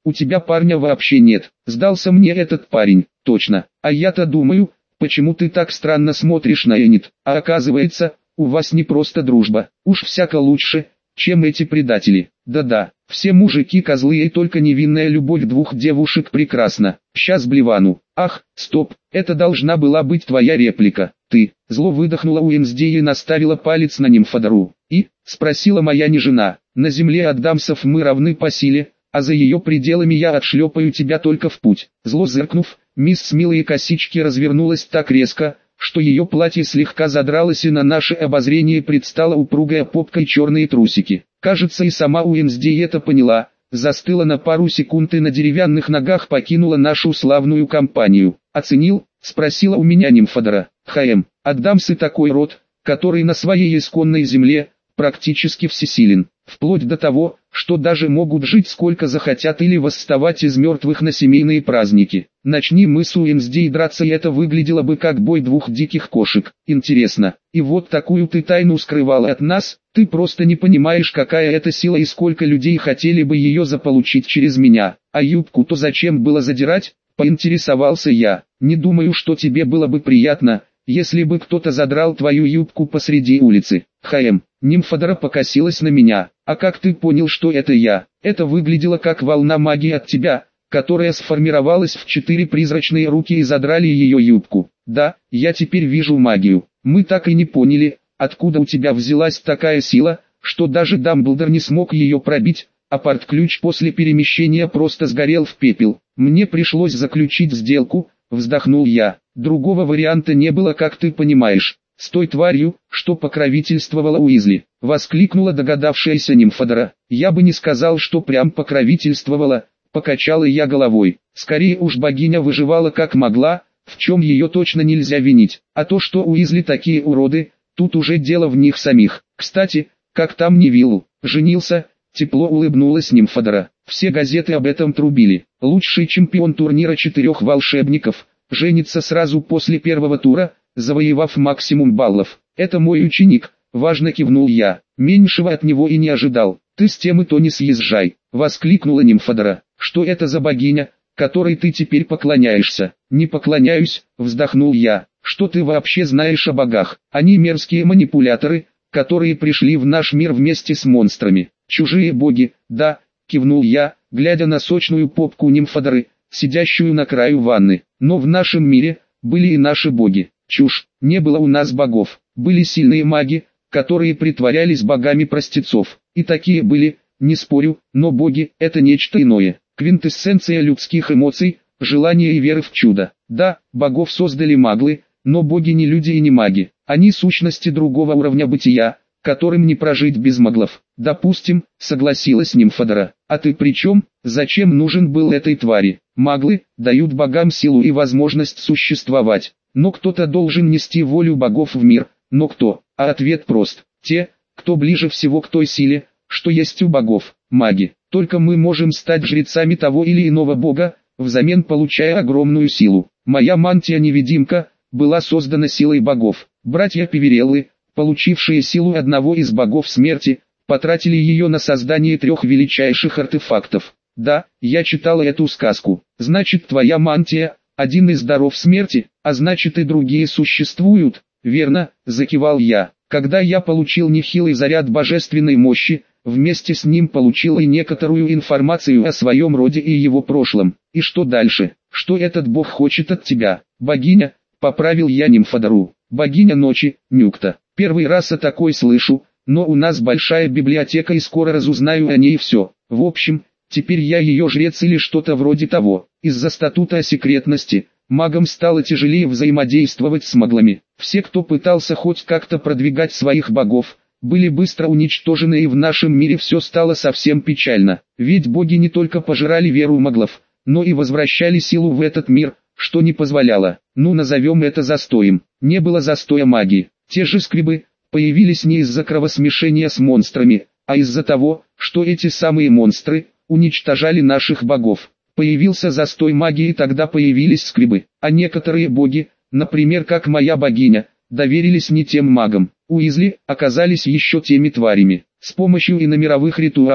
у тебя парня вообще нет. Сдался мне этот парень, точно. А я-то думаю, почему ты так странно смотришь на Энит, а оказывается, у вас не просто дружба, уж всяко лучше, чем эти предатели. Да-да, все мужики козлы и только невинная любовь двух девушек прекрасна. Сейчас блевану. Ах, стоп, это должна была быть твоя реплика. Ты, зло выдохнула Уинсдей и наставила палец на Нимфодору. И, спросила моя не жена, на земле аддамсов мы равны по силе, а за ее пределами я отшлепаю тебя только в путь. Зло зыркнув, мисс с милые косички развернулась так резко, что ее платье слегка задралось и на наше обозрение предстала упругая попка и черные трусики. Кажется, и сама Уинсдей это поняла, застыла на пару секунд и на деревянных ногах покинула нашу славную компанию. «Оценил?» — спросила у меня Нимфодора. Аддамсы такой род, который на своей исконной земле практически всесилен, вплоть до того, что даже могут жить сколько захотят или восставать из мертвых на семейные праздники. Начни мы с Уинсдей драться, и это выглядело бы как бой двух диких кошек. Интересно, и вот такую ты тайну скрывала от нас? Ты просто не понимаешь, какая это сила и сколько людей хотели бы ее заполучить через меня. А юбку-то зачем было задирать? Поинтересовался я. Не думаю, что тебе было бы приятно, если бы кто-то задрал твою юбку посреди улицы. Нимфодора покосилась на меня. А как ты понял, что это я? Это выглядело как волна магии от тебя, которая сформировалась в 4 призрачные руки и задрали ее юбку. Да, я теперь вижу магию. Мы так и не поняли, откуда у тебя взялась такая сила, что даже Дамблдор не смог ее пробить, а порт-ключ после перемещения просто сгорел в пепел. Мне пришлось заключить сделку, вздохнул я. Другого варианта не было, как ты понимаешь. С той тварью, что покровительствовала Уизли, воскликнула догадавшаяся Нимфодора. Я бы не сказал, что прям покровительствовала, покачала я головой. Скорее уж богиня выживала как могла, в чем ее точно нельзя винить. А то, что Уизли такие уроды, тут уже дело в них самих. Кстати, как там Невиллу, женился, тепло улыбнулась Нимфодора. Все газеты об этом трубили. Лучший чемпион турнира 4 волшебников, женится сразу после первого тура, завоевав максимум баллов. Это мой ученик, важно кивнул я. Меньшего от него и не ожидал. Ты с темы то не съезжай, воскликнула Нимфодора. Что это за богиня, которой ты теперь поклоняешься? Не поклоняюсь, вздохнул я. Что ты вообще знаешь о богах? Они мерзкие манипуляторы, которые пришли в наш мир вместе с монстрами. Чужие боги, да, кивнул я, глядя на сочную попку Нимфодоры, сидящую на краю ванны. Но в нашем мире были и наши боги. Чушь, не было у нас богов, были сильные маги, которые притворялись богами простецов. И такие были, не спорю, но боги – это нечто иное. Квинтэссенция людских эмоций, желания и веры в чудо. Да, богов создали маглы, но боги не люди и не маги. Они сущности другого уровня бытия, которым не прожить без маглов. Допустим, согласилась Нимфодора. А ты при чем? Зачем нужен был этой твари? Маглы дают богам силу и возможность существовать. Но кто-то должен нести волю богов в мир. Но кто? А ответ прост. Те, кто ближе всего к той силе, что есть у богов, маги. Только мы можем стать жрецами того или иного бога, взамен получая огромную силу. Моя мантия-невидимка была создана силой богов. Братья Певереллы, получившие силу одного из богов смерти, потратили ее на создание 3 величайших артефактов. Да, я читала эту сказку. Значит, твоя мантия – один из даров смерти, а значит и другие существуют. Верно, закивал я. Когда я получил нехилый заряд божественной мощи, вместе с ним получил и некоторую информацию о своем роде и его прошлом. И что дальше? Что этот бог хочет от тебя? Богиня, поправил я Нимфодору. Богиня ночи, Нюкта. Первый раз о такой слышу, но у нас большая библиотека и скоро разузнаю о ней все. В общем, теперь я ее жрец или что-то вроде того. Из-за статута о секретности, магам стало тяжелее взаимодействовать с маглами. Все, кто пытался хоть как-то продвигать своих богов, были быстро уничтожены, и в нашем мире все стало совсем печально. Ведь боги не только пожирали веру маглов, но и возвращали силу в этот мир, что не позволяло, назовем это застоем. Не было застоя магии. Те же скрибы появились не из-за кровосмешения с монстрами, а из-за того, что эти самые монстры уничтожали наших богов. Появился застой магии, и тогда появились скрибы. А некоторые боги, например, как моя богиня, доверились не тем магам. Уизли оказались еще теми тварями. С помощью иномировых ритуалов,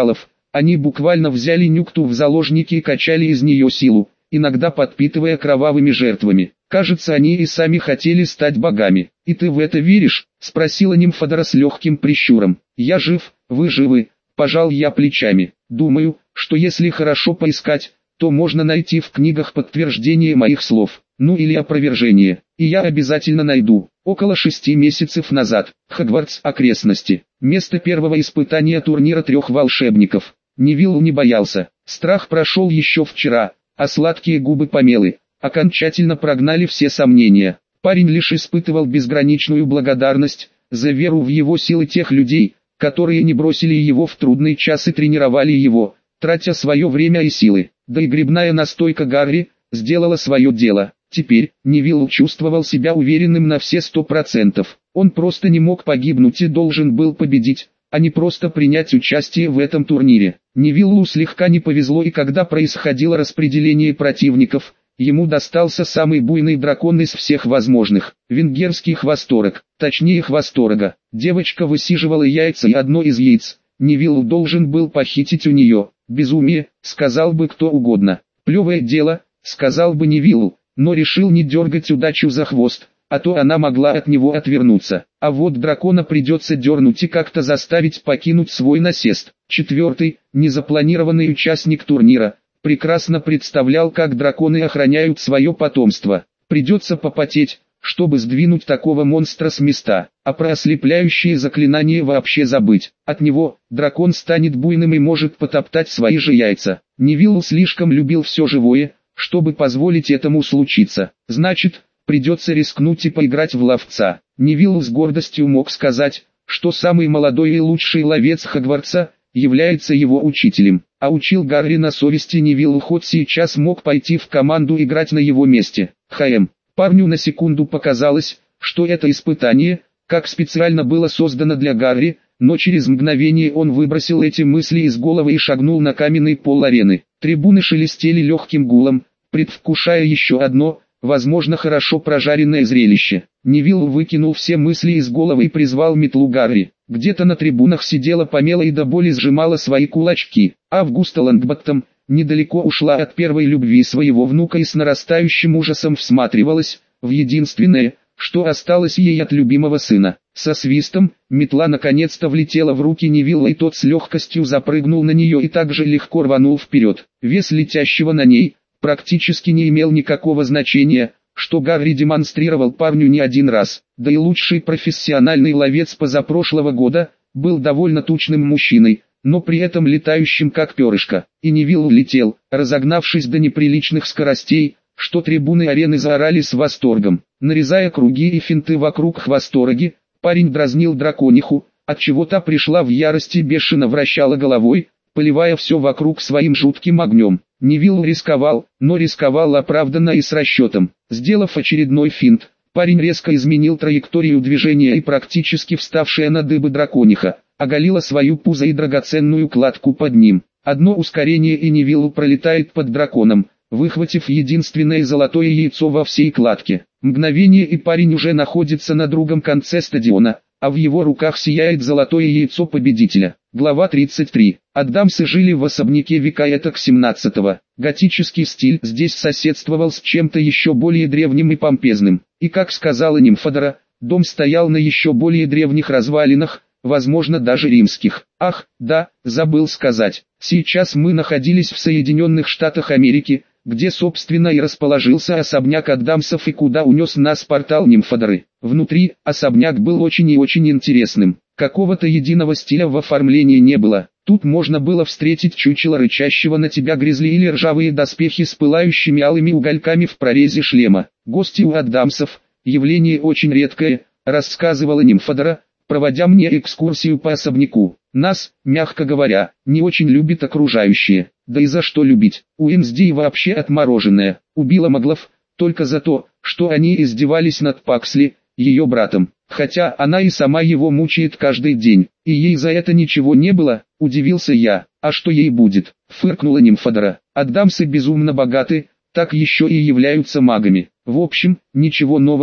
Они буквально взяли Нюкту в заложники и качали из нее силу, иногда подпитывая кровавыми жертвами. Кажется, они и сами хотели стать богами. «И ты в это веришь?» – спросила Нимфодора с легким прищуром. «Я жив, вы живы», – пожал я плечами. «Думаю, что если хорошо поискать, то можно найти в книгах подтверждение моих слов, ну или опровержение, и я обязательно найду». Около 6 месяцев назад, Хогвартс, окрестности, место первого испытания турнира 3 волшебников. Невилл не боялся, страх прошел еще вчера, а сладкие губы Памелы окончательно прогнали все сомнения. Парень лишь испытывал безграничную благодарность за веру в его силы тех людей, которые не бросили его в трудный час и тренировали его, тратя свое время и силы. Да и грибная настойка Гарри сделала свое дело. Теперь Невилл чувствовал себя уверенным на все 100%. Он просто не мог погибнуть и должен был победить, а не просто принять участие в этом турнире. Невиллу слегка не повезло, и когда происходило распределение противников, ему достался самый буйный дракон из всех возможных. Венгерский хвосторог, точнее хвосторога. Девочка высиживала яйца, и одно из яиц Невилл должен был похитить у нее. Безумие, сказал бы кто угодно. Плевое дело, сказал бы Невилл, но решил не дергать удачу за хвост, а то она могла от него отвернуться. А вот дракона придется дернуть и как-то заставить покинуть свой насест. Четвертый, незапланированный участник турнира, прекрасно представлял, как драконы охраняют свое потомство. Придется попотеть, чтобы сдвинуть такого монстра с места, а про ослепляющие заклинания вообще забыть. От него дракон станет буйным и может потоптать свои же яйца. Невилл слишком любил все живое, чтобы позволить этому случиться. Значит, придется рискнуть и поиграть в ловца. Невилл с гордостью мог сказать, что самый молодой и лучший ловец Хогвартса является его учителем. А учил Гарри на совести Невилл, хоть сейчас мог пойти в команду играть на его месте. Парню на секунду показалось, что это испытание, как специально было создано для Гарри, но через мгновение он выбросил эти мысли из головы и шагнул на каменный пол арены. Трибуны шелестели легким гулом, предвкушая еще одно, возможно хорошо прожаренное зрелище. Невилл выкинул все мысли из головы и призвал метлу Гарри. Где-то на трибунах сидела Памела и до боли сжимала свои кулачки. Августа Лонгботтом недалеко ушла от первой любви своего внука и с нарастающим ужасом всматривалась в единственное, что осталось ей от любимого сына. Со свистом, метла наконец-то влетела в руки Невилла, и тот с легкостью запрыгнул на нее и также легко рванул вперед. Вес летящего на ней практически не имел никакого значения, что Гарри демонстрировал парню не один раз. Да и лучший профессиональный ловец позапрошлого года был довольно тучным мужчиной, но при этом летающим как перышко. И Невилл летел, разогнавшись до неприличных скоростей, что трибуны арены заорали с восторгом. Нарезая круги и финты вокруг хвостороги, парень дразнил дракониху, отчего та пришла в ярость и бешено вращала головой, поливая все вокруг своим жутким огнем. Невилл рисковал, но рисковал оправданно и с расчетом. Сделав очередной финт, парень резко изменил траекторию движения, и практически вставшая на дыбы дракониха оголила свою пузо и драгоценную кладку под ним. Одно ускорение, и Невилл пролетает под драконом, выхватив единственное золотое яйцо во всей кладке. Мгновение, и парень уже находится на другом конце стадиона, а в его руках сияет золотое яйцо победителя. Глава 33. Адамсы жили в особняке века этак 17-го. Готический стиль здесь соседствовал с чем-то еще более древним и помпезным. И как сказала Нимфодора, дом стоял на еще более древних развалинах, возможно даже римских. Ах, да, забыл сказать. Сейчас мы находились в Соединенных Штатах Америки, где собственно и расположился особняк Адамсов и куда унес нас портал Нимфодоры. Внутри особняк был очень и очень интересным. Какого-то единого стиля в оформлении не было. Тут можно было встретить чучело рычащего на тебя гризли или ржавые доспехи с пылающими алыми угольками в прорезе шлема. Гости у Адамсов – явление очень редкое, рассказывала Нимфодора, проводя мне экскурсию по особняку. Нас, мягко говоря, не очень любят окружающие. Да и за что любить? Уинсди вообще отмороженная. Убила маглов только за то, что они издевались над Паксли, ее братом. Хотя она и сама его мучает каждый день. И ей за это ничего не было, удивился я. А что ей будет? Фыркнула Нимфодора. Адамсы безумно богаты, так еще и являются магами. В общем, ничего нового,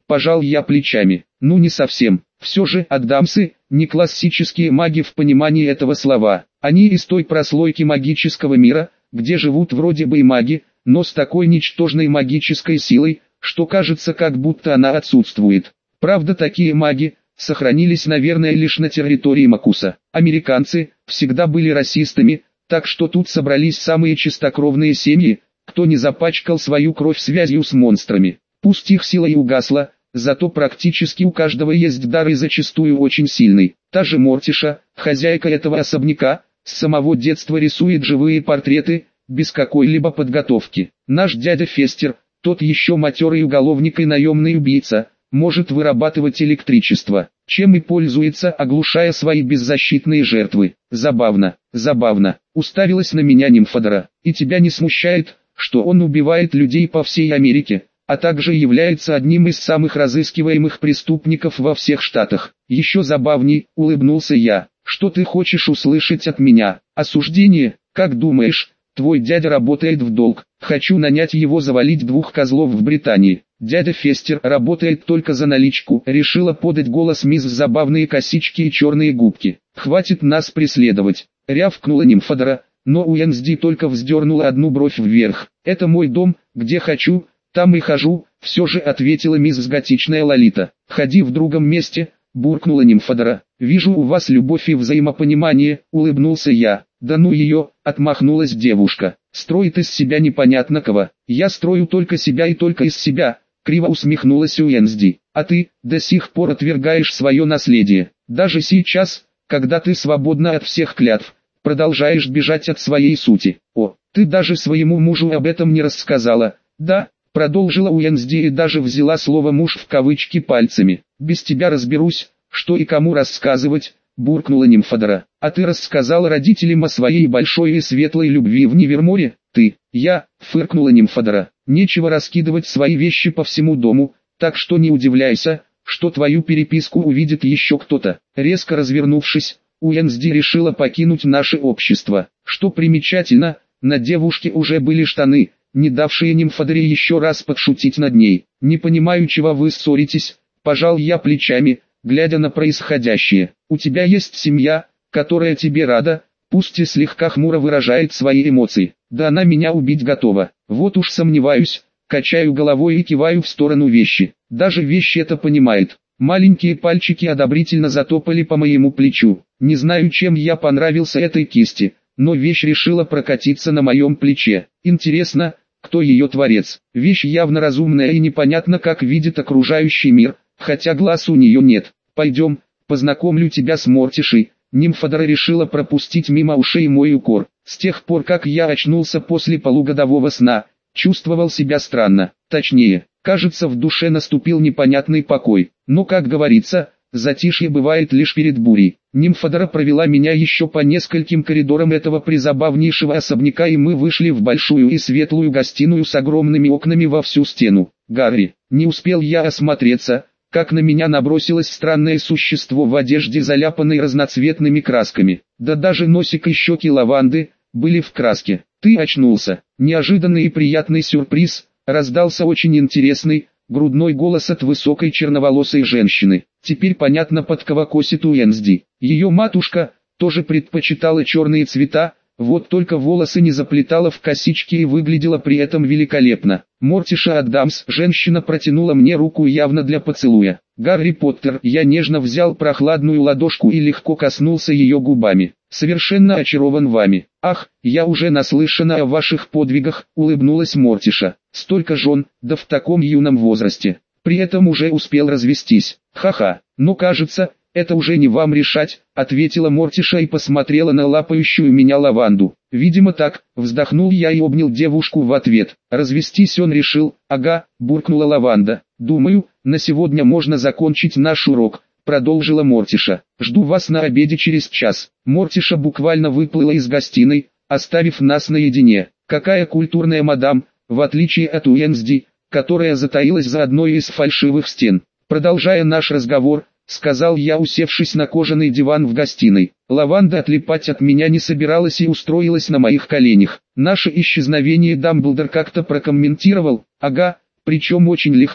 Пожал я плечами. Ну не совсем. Все же Аддамсы не классические маги в понимании этого слова. Они из той прослойки магического мира, где живут вроде бы и маги, но с такой ничтожной магической силой, что кажется, как будто она отсутствует. Правда, такие маги сохранились, наверное, лишь на территории Макуса. Американцы всегда были расистами, так что тут собрались самые чистокровные семьи, кто не запачкал свою кровь связью с монстрами. Пусть их сила и угасла, зато практически у каждого есть дар и зачастую очень сильный. Та же Мортиша, хозяйка этого особняка, с самого детства рисует живые портреты, без какой-либо подготовки. Наш дядя Фестер, тот еще матерый уголовник и наемный убийца, может вырабатывать электричество, чем и пользуется, оглушая свои беззащитные жертвы. Забавно, забавно, уставилась на меня Нимфодора. И тебя не смущает, что он убивает людей по всей Америке, а также является одним из самых разыскиваемых преступников во всех штатах? Еще забавней, улыбнулся я. Что ты хочешь услышать от меня? Осуждение? Как думаешь, твой дядя работает в долг? Хочу нанять его завалить 2 козлов в Британии. Дядя Фестер работает только за наличку, решила подать голос мисс Забавные косички и черные губки. Хватит нас преследовать, рявкнула Нимфодора, но Уэнсди только вздернула одну бровь вверх. Это мой дом, где хочу, там и хожу, все же ответила мисс Готичная Лолита. Ходи в другом месте, буркнула Нимфодора. Вижу, у вас любовь и взаимопонимание, улыбнулся я. Да ну ее, отмахнулась девушка. Строит из себя непонятно кого. Я строю только себя и только из себя, криво усмехнулась Уэнсди. А ты до сих пор отвергаешь свое наследие. Даже сейчас, когда ты свободна от всех клятв, продолжаешь бежать от своей сути. О, ты даже своему мужу об этом не рассказала. Да, продолжила Уэнсди и даже взяла слово «муж» в кавычки пальцами. Без тебя разберусь, что и кому рассказывать, буркнула Нимфодора. А ты рассказала родителям о своей большой и светлой любви в Неверморе? Я, фыркнула Нимфодора. Нечего раскидывать свои вещи по всему дому, так что не удивляйся, что твою переписку увидит еще кто-то. Резко развернувшись, Уэнсди решила покинуть наше общество. Что примечательно, на девушке уже были штаны, не давшие Нимфодоре еще раз подшутить над ней. Не понимаю, чего вы ссоритесь, пожал я плечами, глядя на происходящее. У тебя есть семья, которая тебе рада, пусть и слегка хмуро выражает свои эмоции. Да она меня убить готова. Вот уж сомневаюсь, качаю головой и киваю в сторону вещи. Даже вещь это понимает. Маленькие пальчики одобрительно затопали по моему плечу. Не знаю, чем я понравился этой кисти, но вещь решила прокатиться на моем плече. Интересно, кто ее творец? Вещь явно разумная и непонятно как видит окружающий мир, хотя глаз у нее нет. Пойдем, познакомлю тебя с Мортишей. Нимфодора решила пропустить мимо ушей мой укор. С тех пор как я очнулся после полугодового сна, чувствовал себя странно. Точнее, кажется, в душе наступил непонятный покой. Но, как говорится, затишье бывает лишь перед бурей. Нимфодора провела меня еще по нескольким коридорам этого призабавнейшего особняка, и мы вышли в большую и светлую гостиную с огромными окнами во всю стену. Гарри, не успел я осмотреться, как на меня набросилось странное существо в одежде, заляпанной разноцветными красками. Да даже носик и щеки лаванды были в краске. Ты очнулся. Неожиданный и приятный сюрприз, раздался очень интересный, грудной голос от высокой черноволосой женщины. Теперь понятно, под кого косит Уэнсди. Ее матушка тоже предпочитала черные цвета, вот только волосы не заплетала в косички и выглядела при этом великолепно. Мортиша Аддамс, женщина протянула мне руку явно для поцелуя. Гарри Поттер, я нежно взял прохладную ладошку и легко коснулся ее губами. Совершенно очарован вами. Ах, я уже наслышана о ваших подвигах, улыбнулась Мортиша. Столько жен, да в таком юном возрасте. При этом уже успел развестись. Ха-ха, но кажется, это уже не вам решать, ответила Мортиша и посмотрела на лапающую меня лаванду. Видимо так, вздохнул я и обнял девушку в ответ. Развестись он решил, ага, буркнула лаванда. Думаю, на сегодня можно закончить наш урок, продолжила Мортиша. Жду вас на обеде через час. Мортиша буквально выплыла из гостиной, оставив нас наедине. Какая культурная мадам, в отличие от Уэнсди, которая затаилась за одной из фальшивых стен. Продолжая наш разговор, сказал я, усевшись на кожаный диван в гостиной. Лаванда отлипать от меня не собиралась и устроилась на моих коленях. Наше исчезновение Дамблдор как-то прокомментировал, ага, причем очень легко,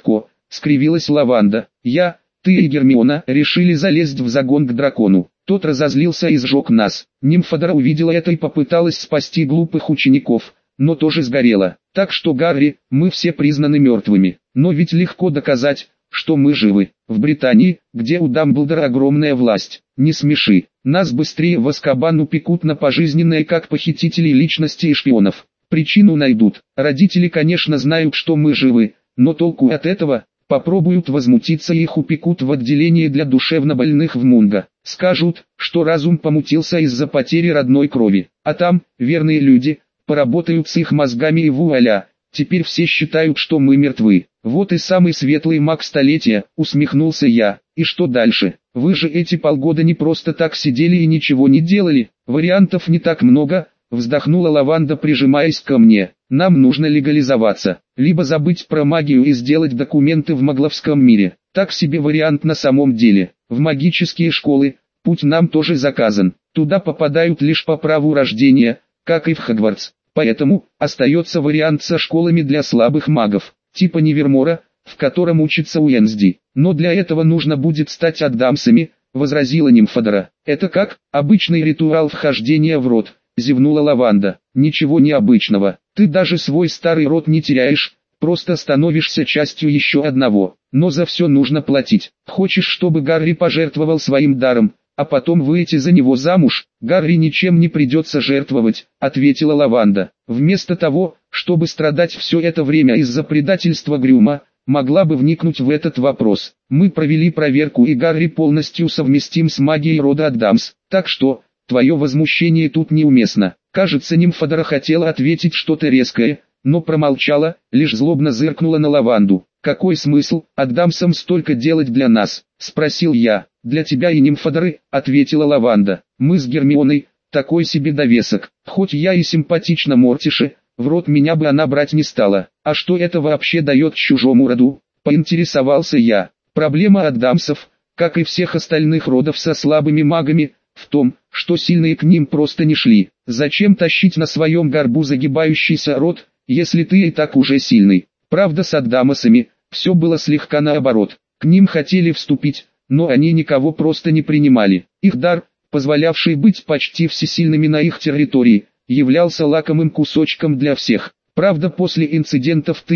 скривилась Лаванда. Ты и Гермиона решили залезть в загон к дракону. Тот разозлился и сжег нас. Нимфодора увидела это и попыталась спасти глупых учеников, но тоже сгорела. Так что, Гарри, мы все признаны мертвыми. Но ведь легко доказать, что мы живы. В Британии, где у Дамблдора огромная власть. Не смеши. Нас быстрее в Азкабан упекут на пожизненное как похитителей личности и шпионов. Причину найдут. Родители, конечно, знают, что мы живы, но толку от этого? Попробуют возмутиться и их упекут в отделение для душевнобольных в Мунго. Скажут, что разум помутился из-за потери родной крови. А там, верные люди, поработают с их мозгами и вуаля, теперь все считают, что мы мертвы. Вот и самый светлый маг столетия, усмехнулся я. И что дальше? Вы же эти полгода не просто так сидели и ничего не делали. Вариантов не так много, вздохнула Лаванда, прижимаясь ко мне. Нам нужно легализоваться, либо забыть про магию и сделать документы в магловском мире. Так себе вариант на самом деле. В магические школы путь нам тоже заказан. Туда попадают лишь по праву рождения, как и в Хогвартс. Поэтому остается вариант со школами для слабых магов, типа Невермора, в котором учится Уэнсди. Но для этого нужно будет стать Аддамсами, возразила Нимфодора. Это как? Обычный ритуал вхождения в род, зевнула Лаванда. Ничего необычного. Ты даже свой старый род не теряешь, просто становишься частью еще одного. Но за все нужно платить. Хочешь, чтобы Гарри пожертвовал своим даром, а потом выйти за него замуж? Гарри ничем не придется жертвовать, ответила Лаванда. Вместо того, чтобы страдать все это время из-за предательства Грюма, могла бы вникнуть в этот вопрос. Мы провели проверку, и Гарри полностью совместим с магией рода Аддамс, так что твое возмущение тут неуместно. Кажется, Нимфодора хотела ответить что-то резкое, но промолчала, лишь злобно зыркнула на Лаванду. «Какой смысл, Аддамсам столько делать для нас?» – спросил я. «Для тебя и Нимфодоры», – ответила Лаванда. «Мы с Гермионой, такой себе довесок. Хоть я и симпатична Мортише, в рот меня бы она брать не стала. А что это вообще дает чужому роду?» – поинтересовался я. Проблема Аддамсов, как и всех остальных родов со слабыми магами, в том, что сильные к ним просто не шли. Зачем тащить на своем горбу загибающийся род, если ты и так уже сильный? Правда, с Аддамасами все было слегка наоборот. К ним хотели вступить, но они никого просто не принимали. Их дар, позволявший быть почти всесильными на их территории, являлся лакомым кусочком для всех. Правда, после инцидента в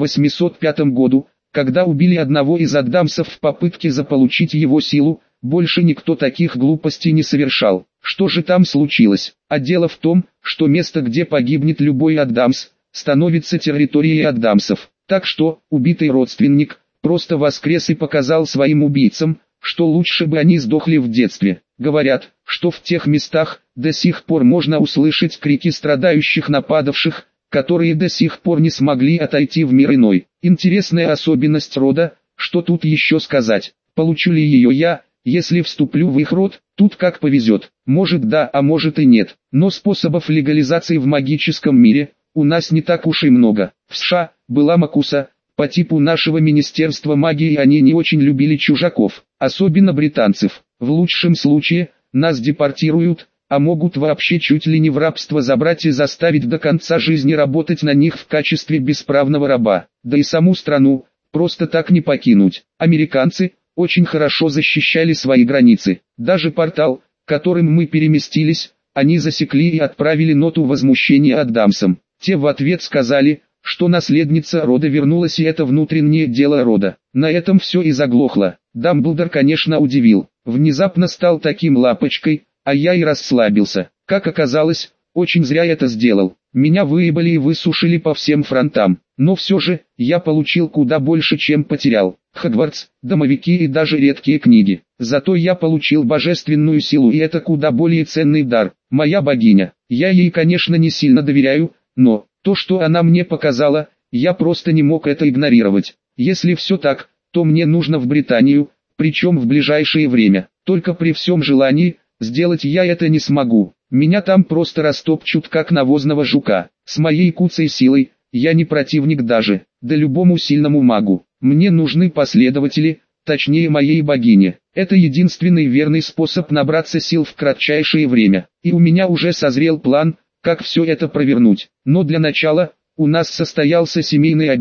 1805 году, когда убили одного из Аддамсов в попытке заполучить его силу, больше никто таких глупостей не совершал. Что же там случилось? А дело в том, что место, где погибнет любой Аддамс, становится территорией Аддамсов. Так что, убитый родственник, просто воскрес и показал своим убийцам, что лучше бы они сдохли в детстве. Говорят, что в тех местах до сих пор можно услышать крики страдающих нападавших, которые до сих пор не смогли отойти в мир иной. Интересная особенность рода, что тут еще сказать. Получу ли ее я, если вступлю в их род? Тут как повезет. Может да, а может и нет. Но способов легализации в магическом мире у нас не так уж и много. В США была Макуса, по типу нашего Министерства магии, они не очень любили чужаков, особенно британцев. В лучшем случае, нас депортируют, а могут вообще чуть ли не в рабство забрать и заставить до конца жизни работать на них в качестве бесправного раба. Да и саму страну просто так не покинуть. Американцы очень хорошо защищали свои границы. Даже портал, которым мы переместились, они засекли и отправили ноту возмущения Аддамсам. Те в ответ сказали, что наследница рода вернулась, и это внутреннее дело рода. На этом все и заглохло. Дамблдор, конечно, удивил. Внезапно стал таким лапочкой, а я и расслабился. Как оказалось, очень зря это сделал. Меня выебали и высушили по всем фронтам. Но все же, я получил куда больше, чем потерял. Хогвартс, домовики и даже редкие книги. Зато я получил божественную силу, и это куда более ценный дар. Моя богиня. Я ей, конечно, не сильно доверяю, но то, что она мне показала, я просто не мог это игнорировать. Если все так, то мне нужно в Британию, причем в ближайшее время. Только при всем желании, сделать я это не смогу. Меня там просто растопчут как навозного жука. С моей куцей силой, я не противник даже, да любому сильному магу. Мне нужны последователи, точнее моей богине. Это единственный верный способ набраться сил в кратчайшее время. И у меня уже созрел план, как все это провернуть. Но для начала, у нас состоялся семейный обед,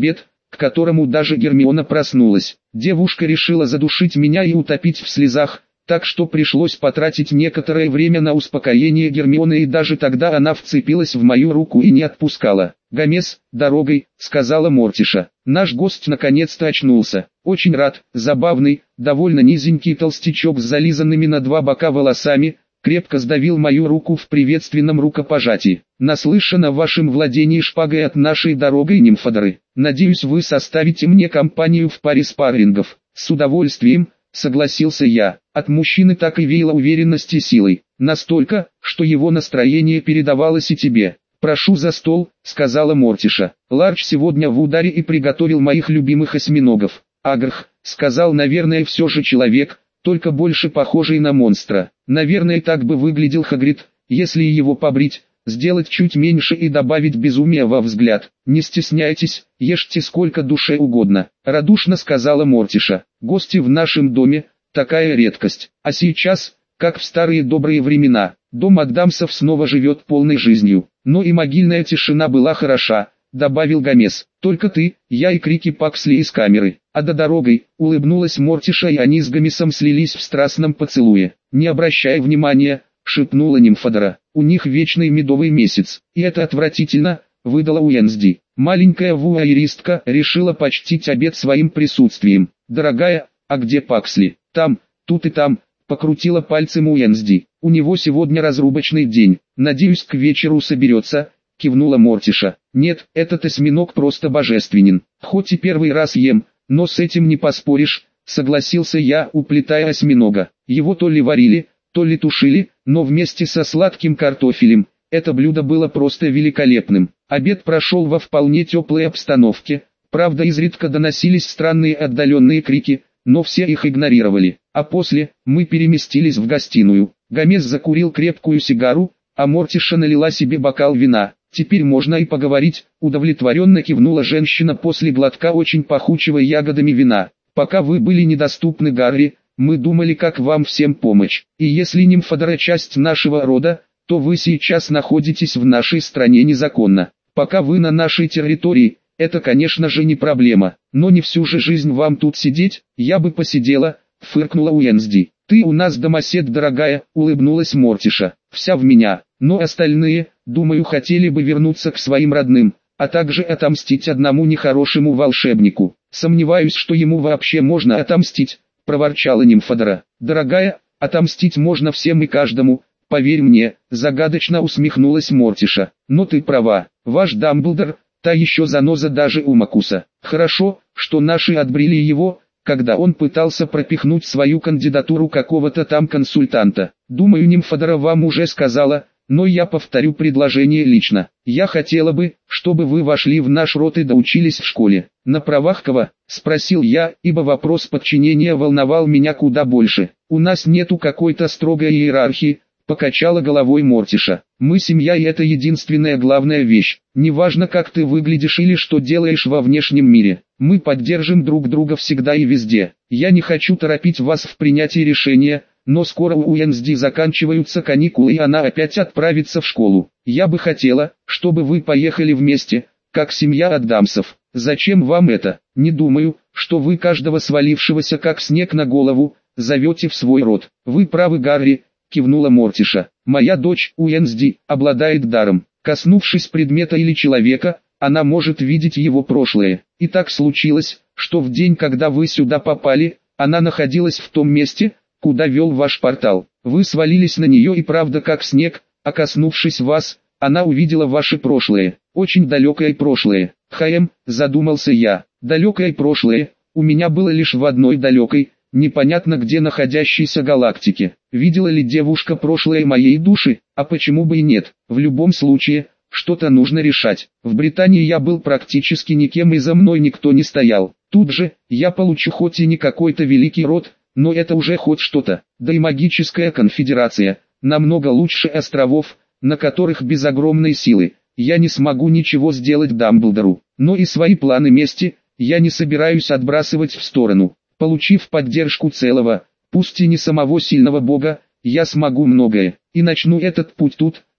к которому даже Гермиона проснулась. Девушка решила задушить меня и утопить в слезах, так что пришлось потратить некоторое время на успокоение Гермионы, и даже тогда она вцепилась в мою руку и не отпускала. «Гомес, дорогой», — сказала Мортиша. Наш гость наконец-то очнулся. Очень рад, забавный, довольно низенький толстячок с зализанными на два бока волосами, крепко сдавил мою руку в приветственном рукопожатии. «Наслышан о вашем владении шпагой от нашей дорогой нимфодоры. Надеюсь, вы составите мне компанию в паре спаррингов». «С удовольствием», — согласился я. От мужчины так и веяло уверенности и силой. Настолько, что его настроение передавалось и тебе. «Прошу за стол», — сказала Мортиша. «Ларч сегодня в ударе и приготовил моих любимых осьминогов». «Агрх», — сказал, наверное, все же человек, только больше похожий на монстра. Наверное, так бы выглядел Хагрид, если его побрить, сделать чуть меньше и добавить безумия во взгляд. «Не стесняйтесь, ешьте сколько душе угодно», — радушно сказала Мортиша. «Гости в нашем доме — такая редкость. А сейчас, как в старые добрые времена, дом Адамсов снова живет полной жизнью. Но и могильная тишина была хороша», — добавил Гомес. «Только ты, я и крики Паксли из камеры. А до дорогой», — улыбнулась Мортиша, и они с Гомесом слились в страстном поцелуе. «Не обращай внимания», — шепнула нимфодора. «У них вечный медовый месяц, и это отвратительно», — выдала Уэнсди. Маленькая вуайеристка решила почтить обед своим присутствием. «Дорогая, а где Паксли?» «Там, тут и там», — покрутила пальцем Уэнсди. «У него сегодня разрубочный день. Надеюсь, к вечеру соберется», — кивнула Мортиша. «Нет, этот осьминог просто божественен. Хоть и первый раз ем, но с этим не поспоришь», — согласился я, уплетая осьминога. Его то ли варили, то ли тушили, но вместе со сладким картофелем, это блюдо было просто великолепным. Обед прошел во вполне теплой обстановке, правда изредка доносились странные отдаленные крики, но все их игнорировали. А после, мы переместились в гостиную. Гомес закурил крепкую сигару, а Мортиша налила себе бокал вина. «Теперь можно и поговорить», — удовлетворенно кивнула женщина после глотка очень пахучего ягодами вина. «Пока вы были недоступны Гарри, мы думали, как вам всем помочь. И если нимфодора часть нашего рода, то вы сейчас находитесь в нашей стране незаконно. Пока вы на нашей территории, это, конечно же, не проблема, но не всю же жизнь вам тут сидеть». «Я бы посидела», — фыркнула Уэнсди. «Ты у нас домосед, дорогая», — улыбнулась Мортиша. «Вся в меня, но остальные, думаю, хотели бы вернуться к своим родным, а также отомстить одному нехорошему волшебнику. Сомневаюсь, что ему вообще можно отомстить», — проворчала нимфодора. «Дорогая, отомстить можно всем и каждому, поверь мне», — загадочно усмехнулась Мортиша. «Но ты права, ваш Дамблдор, та еще заноза даже у Макуса. Хорошо, что наши отбрили его, когда он пытался пропихнуть свою кандидатуру какого-то там консультанта. Думаю, нимфодора вам уже сказала, но я повторю предложение лично. Я хотела бы, чтобы вы вошли в наш род и доучились в школе». «На правах кого?» — спросил я, ибо вопрос подчинения волновал меня куда больше. «У нас нету какой-то строгой иерархии», — покачала головой Мортиша. «Мы семья, и это единственная главная вещь. Неважно, как ты выглядишь или что делаешь во внешнем мире. Мы поддержим друг друга всегда и везде. Я не хочу торопить вас в принятии решения, но скоро у Уэнсди заканчиваются каникулы, и она опять отправится в школу. Я бы хотела, чтобы вы поехали вместе, как семья Адамсов. Зачем вам это? Не думаю, что вы каждого свалившегося как снег на голову зовете в свой род». «Вы правы, Гарри», — кивнула Мортиша. «Моя дочь, Уэнсди, обладает даром. Коснувшись предмета или человека, она может видеть его прошлое. И так случилось, что в день, когда вы сюда попали, она находилась в том месте, куда вел ваш портал. Вы свалились на нее и правда как снег, а коснувшись вас, она увидела ваше прошлое. Очень далекое прошлое». Задумался я. «Далекое прошлое, у меня было лишь в одной далекой, непонятно где находящейся галактике. Видела ли девушка прошлое моей души? А почему бы и нет? В любом случае, что-то нужно решать. В Британии я был практически никем, и за мной никто не стоял. Тут же, я получу хоть и не какой-то великий род, но это уже хоть что-то. Да и магическая конфедерация, намного лучше островов, на которых без огромной силы я не смогу ничего сделать Дамблдору. Но и свои планы мести я не собираюсь отбрасывать в сторону. Получив поддержку целого, пусть и не самого сильного бога, я смогу многое. И начну этот путь тут,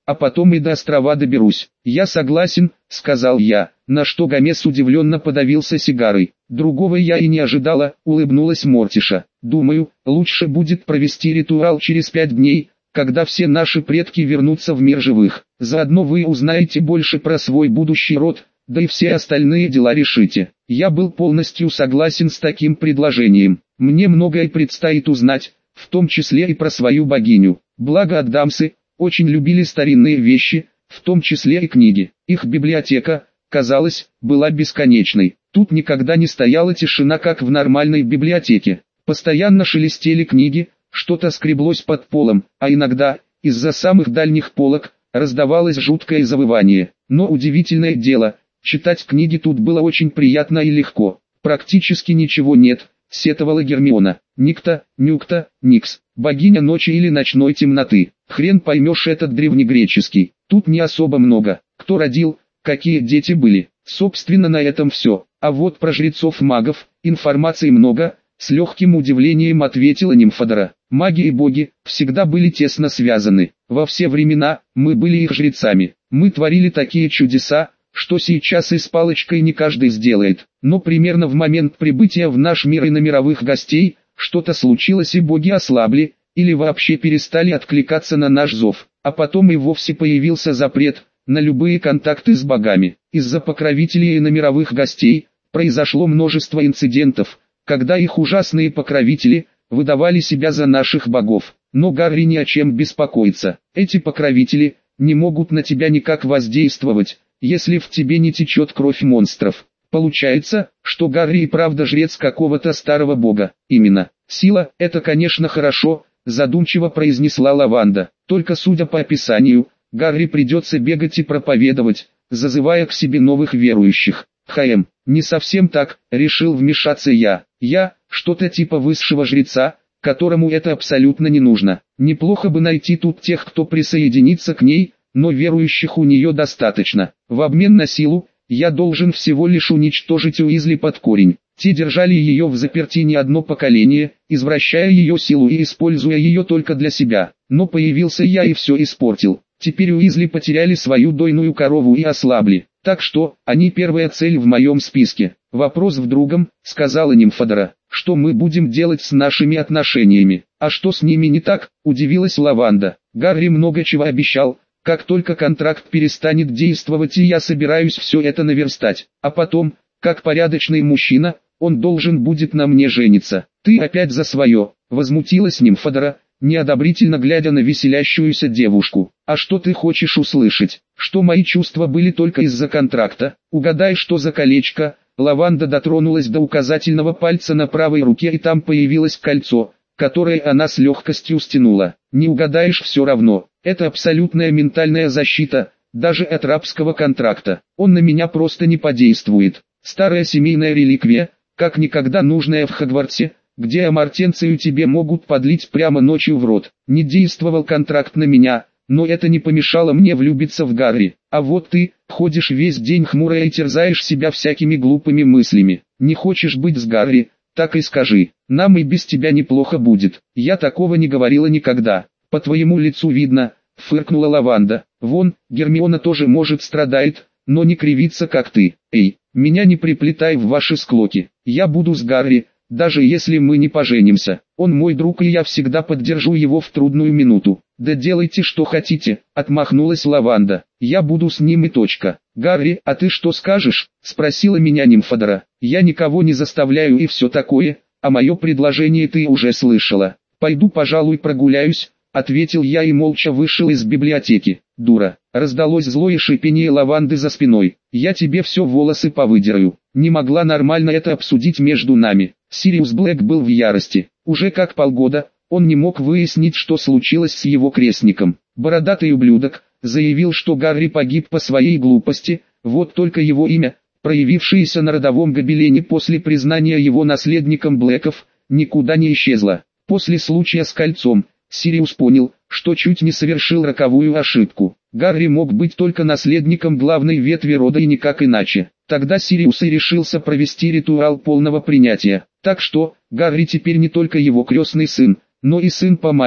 а потом и до острова доберусь. Я согласен, сказал я, на что Гомес удивленно подавился сигарой. Другого я и не ожидала, улыбнулась Мортиша. Думаю, лучше будет провести ритуал через 5 дней, когда все наши предки вернутся в мир живых. Заодно вы узнаете больше про свой будущий род, да и все остальные дела решите. Я был полностью согласен с таким предложением. Мне многое предстоит узнать, в том числе и про свою богиню. Благо аддамсы очень любили старинные вещи, в том числе и книги. Их библиотека, казалось, была бесконечной. Тут никогда не стояла тишина, как в нормальной библиотеке. Постоянно шелестели книги, что-то скреблось под полом, а иногда, из-за самых дальних полок, раздавалось жуткое завывание. Но удивительное дело, читать книги тут было очень приятно и легко. Практически ничего нет, сетовала Гермиона. Никто, нюкта, никс. Богиня ночи или ночной темноты. Хрен поймешь этот древнегреческий. Тут не особо много. Кто родил, какие дети были. Собственно, на этом все. А вот про жрецов-магов информации много, с легким удивлением ответила Нимфодора. Маги и боги всегда были тесно связаны. Во все времена мы были их жрецами. Мы творили такие чудеса, что сейчас и с палочкой не каждый сделает. Но примерно в момент прибытия в наш мир и на мировых гостей, что-то случилось и боги ослабли, или вообще перестали откликаться на наш зов. А потом и вовсе появился запрет на любые контакты с богами. Из-за покровителей и на мировых гостей произошло множество инцидентов, когда их ужасные покровители выдавали себя за наших богов. Но Гарри ни о чем беспокоится. Эти покровители не могут на тебя никак воздействовать, если в тебе не течет кровь монстров. Получается, что Гарри и правда жрец какого-то старого бога. Именно. Сила – это, конечно, хорошо, задумчиво произнесла Лаванда. Только судя по описанию, Гарри придется бегать и проповедовать, зазывая к себе новых верующих. Не совсем так, решил вмешаться я. Я, что-то типа высшего жреца, которому это абсолютно не нужно. Неплохо бы найти тут тех, кто присоединится к ней, но верующих у нее достаточно. В обмен на силу, я должен всего лишь уничтожить Уизли под корень. Те держали ее в заперти не одно поколение, извращая ее силу и используя ее только для себя. Но появился я и все испортил. Теперь Уизли потеряли свою дойную корову и ослабли. Так что, они первая цель в моем списке. Вопрос в другом, сказала Нимфодора. Что мы будем делать с нашими отношениями? А что с ними не так, удивилась Лаванда. Гарри много чего обещал. Как только контракт перестанет действовать, и я собираюсь все это наверстать. А потом, как порядочный мужчина, он должен будет на мне жениться. Ты опять за свое, возмутилась Нимфодора, неодобрительно глядя на веселящуюся девушку. А что ты хочешь услышать? Что мои чувства были только из-за контракта? Угадай, что за колечко? Лаванда дотронулась до указательного пальца на правой руке, и там появилось кольцо, которое она с легкостью стянула. Не угадаешь все равно. Это абсолютная ментальная защита, даже от рабского контракта. Он на меня просто не подействует. Старая семейная реликвия, как никогда нужная в Хогвартсе, где амартенцию тебе могут подлить прямо ночью в рот. Не действовал контракт на меня, но это не помешало мне влюбиться в Гарри. А вот ты, ходишь весь день хмурая и терзаешь себя всякими глупыми мыслями. Не хочешь быть с Гарри, так и скажи. Нам и без тебя неплохо будет. Я такого не говорила никогда. По твоему лицу видно, фыркнула Лаванда. Вон, Гермиона тоже может страдает, но не кривится как ты. Эй, меня не приплетай в ваши склоки. Я буду с Гарри, даже если мы не поженимся. Он мой друг, и я всегда поддержу его в трудную минуту. Да делайте что хотите, отмахнулась Лаванда. Я буду с ним и точка. Гарри, а ты что скажешь? Спросила меня Нимфодора. Я никого не заставляю и все такое, а мое предложение ты уже слышала. Пойду, пожалуй, прогуляюсь, ответил я и молча вышел из библиотеки. Дура, раздалось злое шипение Лаванды за спиной. Я тебе все волосы повыдираю. Не могла нормально это обсудить между нами. Сириус Блэк был в ярости. Уже как полгода, он не мог выяснить, что случилось с его крестником. Бородатый ублюдок заявил, что Гарри погиб по своей глупости, вот только его имя, проявившееся на родовом гобелене после признания его наследником Блэков, никуда не исчезло. После случая с кольцом, Сириус понял, что чуть не совершил роковую ошибку. Гарри мог быть только наследником главной ветви рода и никак иначе. Тогда Сириус и решился провести ритуал полного принятия. Так что, Гарри теперь не только его крестный сын, но и сын по магии,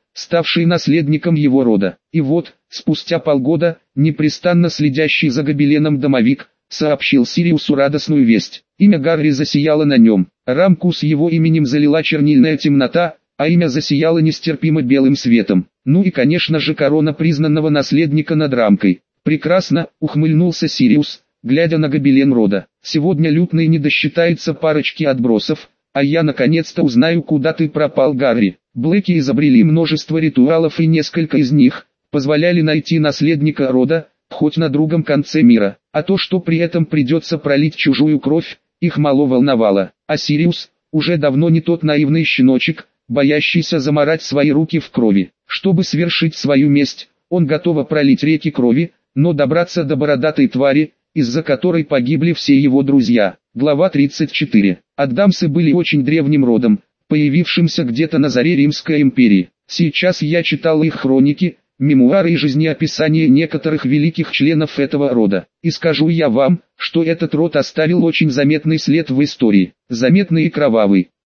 ставший наследником его рода. И вот, спустя полгода, непрестанно следящий за гобеленом домовик, сообщил Сириусу радостную весть. Имя Гарри засияло на нем. Рамку с его именем залила чернильная темнота, а имя засияло нестерпимо белым светом. Ну и конечно же корона признанного наследника над рамкой. Прекрасно, ухмыльнулся Сириус, глядя на гобелен рода. Сегодня лютный не досчитается парочки отбросов, а я наконец-то узнаю, куда ты пропал, Гарри. Блэки изобрели множество ритуалов, и несколько из них позволяли найти наследника рода, хоть на другом конце мира. А то, что при этом придется пролить чужую кровь, их мало волновало. А Сириус уже давно не тот наивный щеночек, боящийся замарать свои руки в крови. Чтобы свершить свою месть, он готов пролить реки крови, но добраться до бородатой твари, из-за которой погибли все его друзья. Глава 34. Аддамсы были очень древним родом, появившимся где-то на заре Римской империи. Сейчас я читал их хроники, мемуары и жизнеописания некоторых великих членов этого рода. И скажу я вам, что этот род оставил очень заметный след в истории. Заметный и кровавый.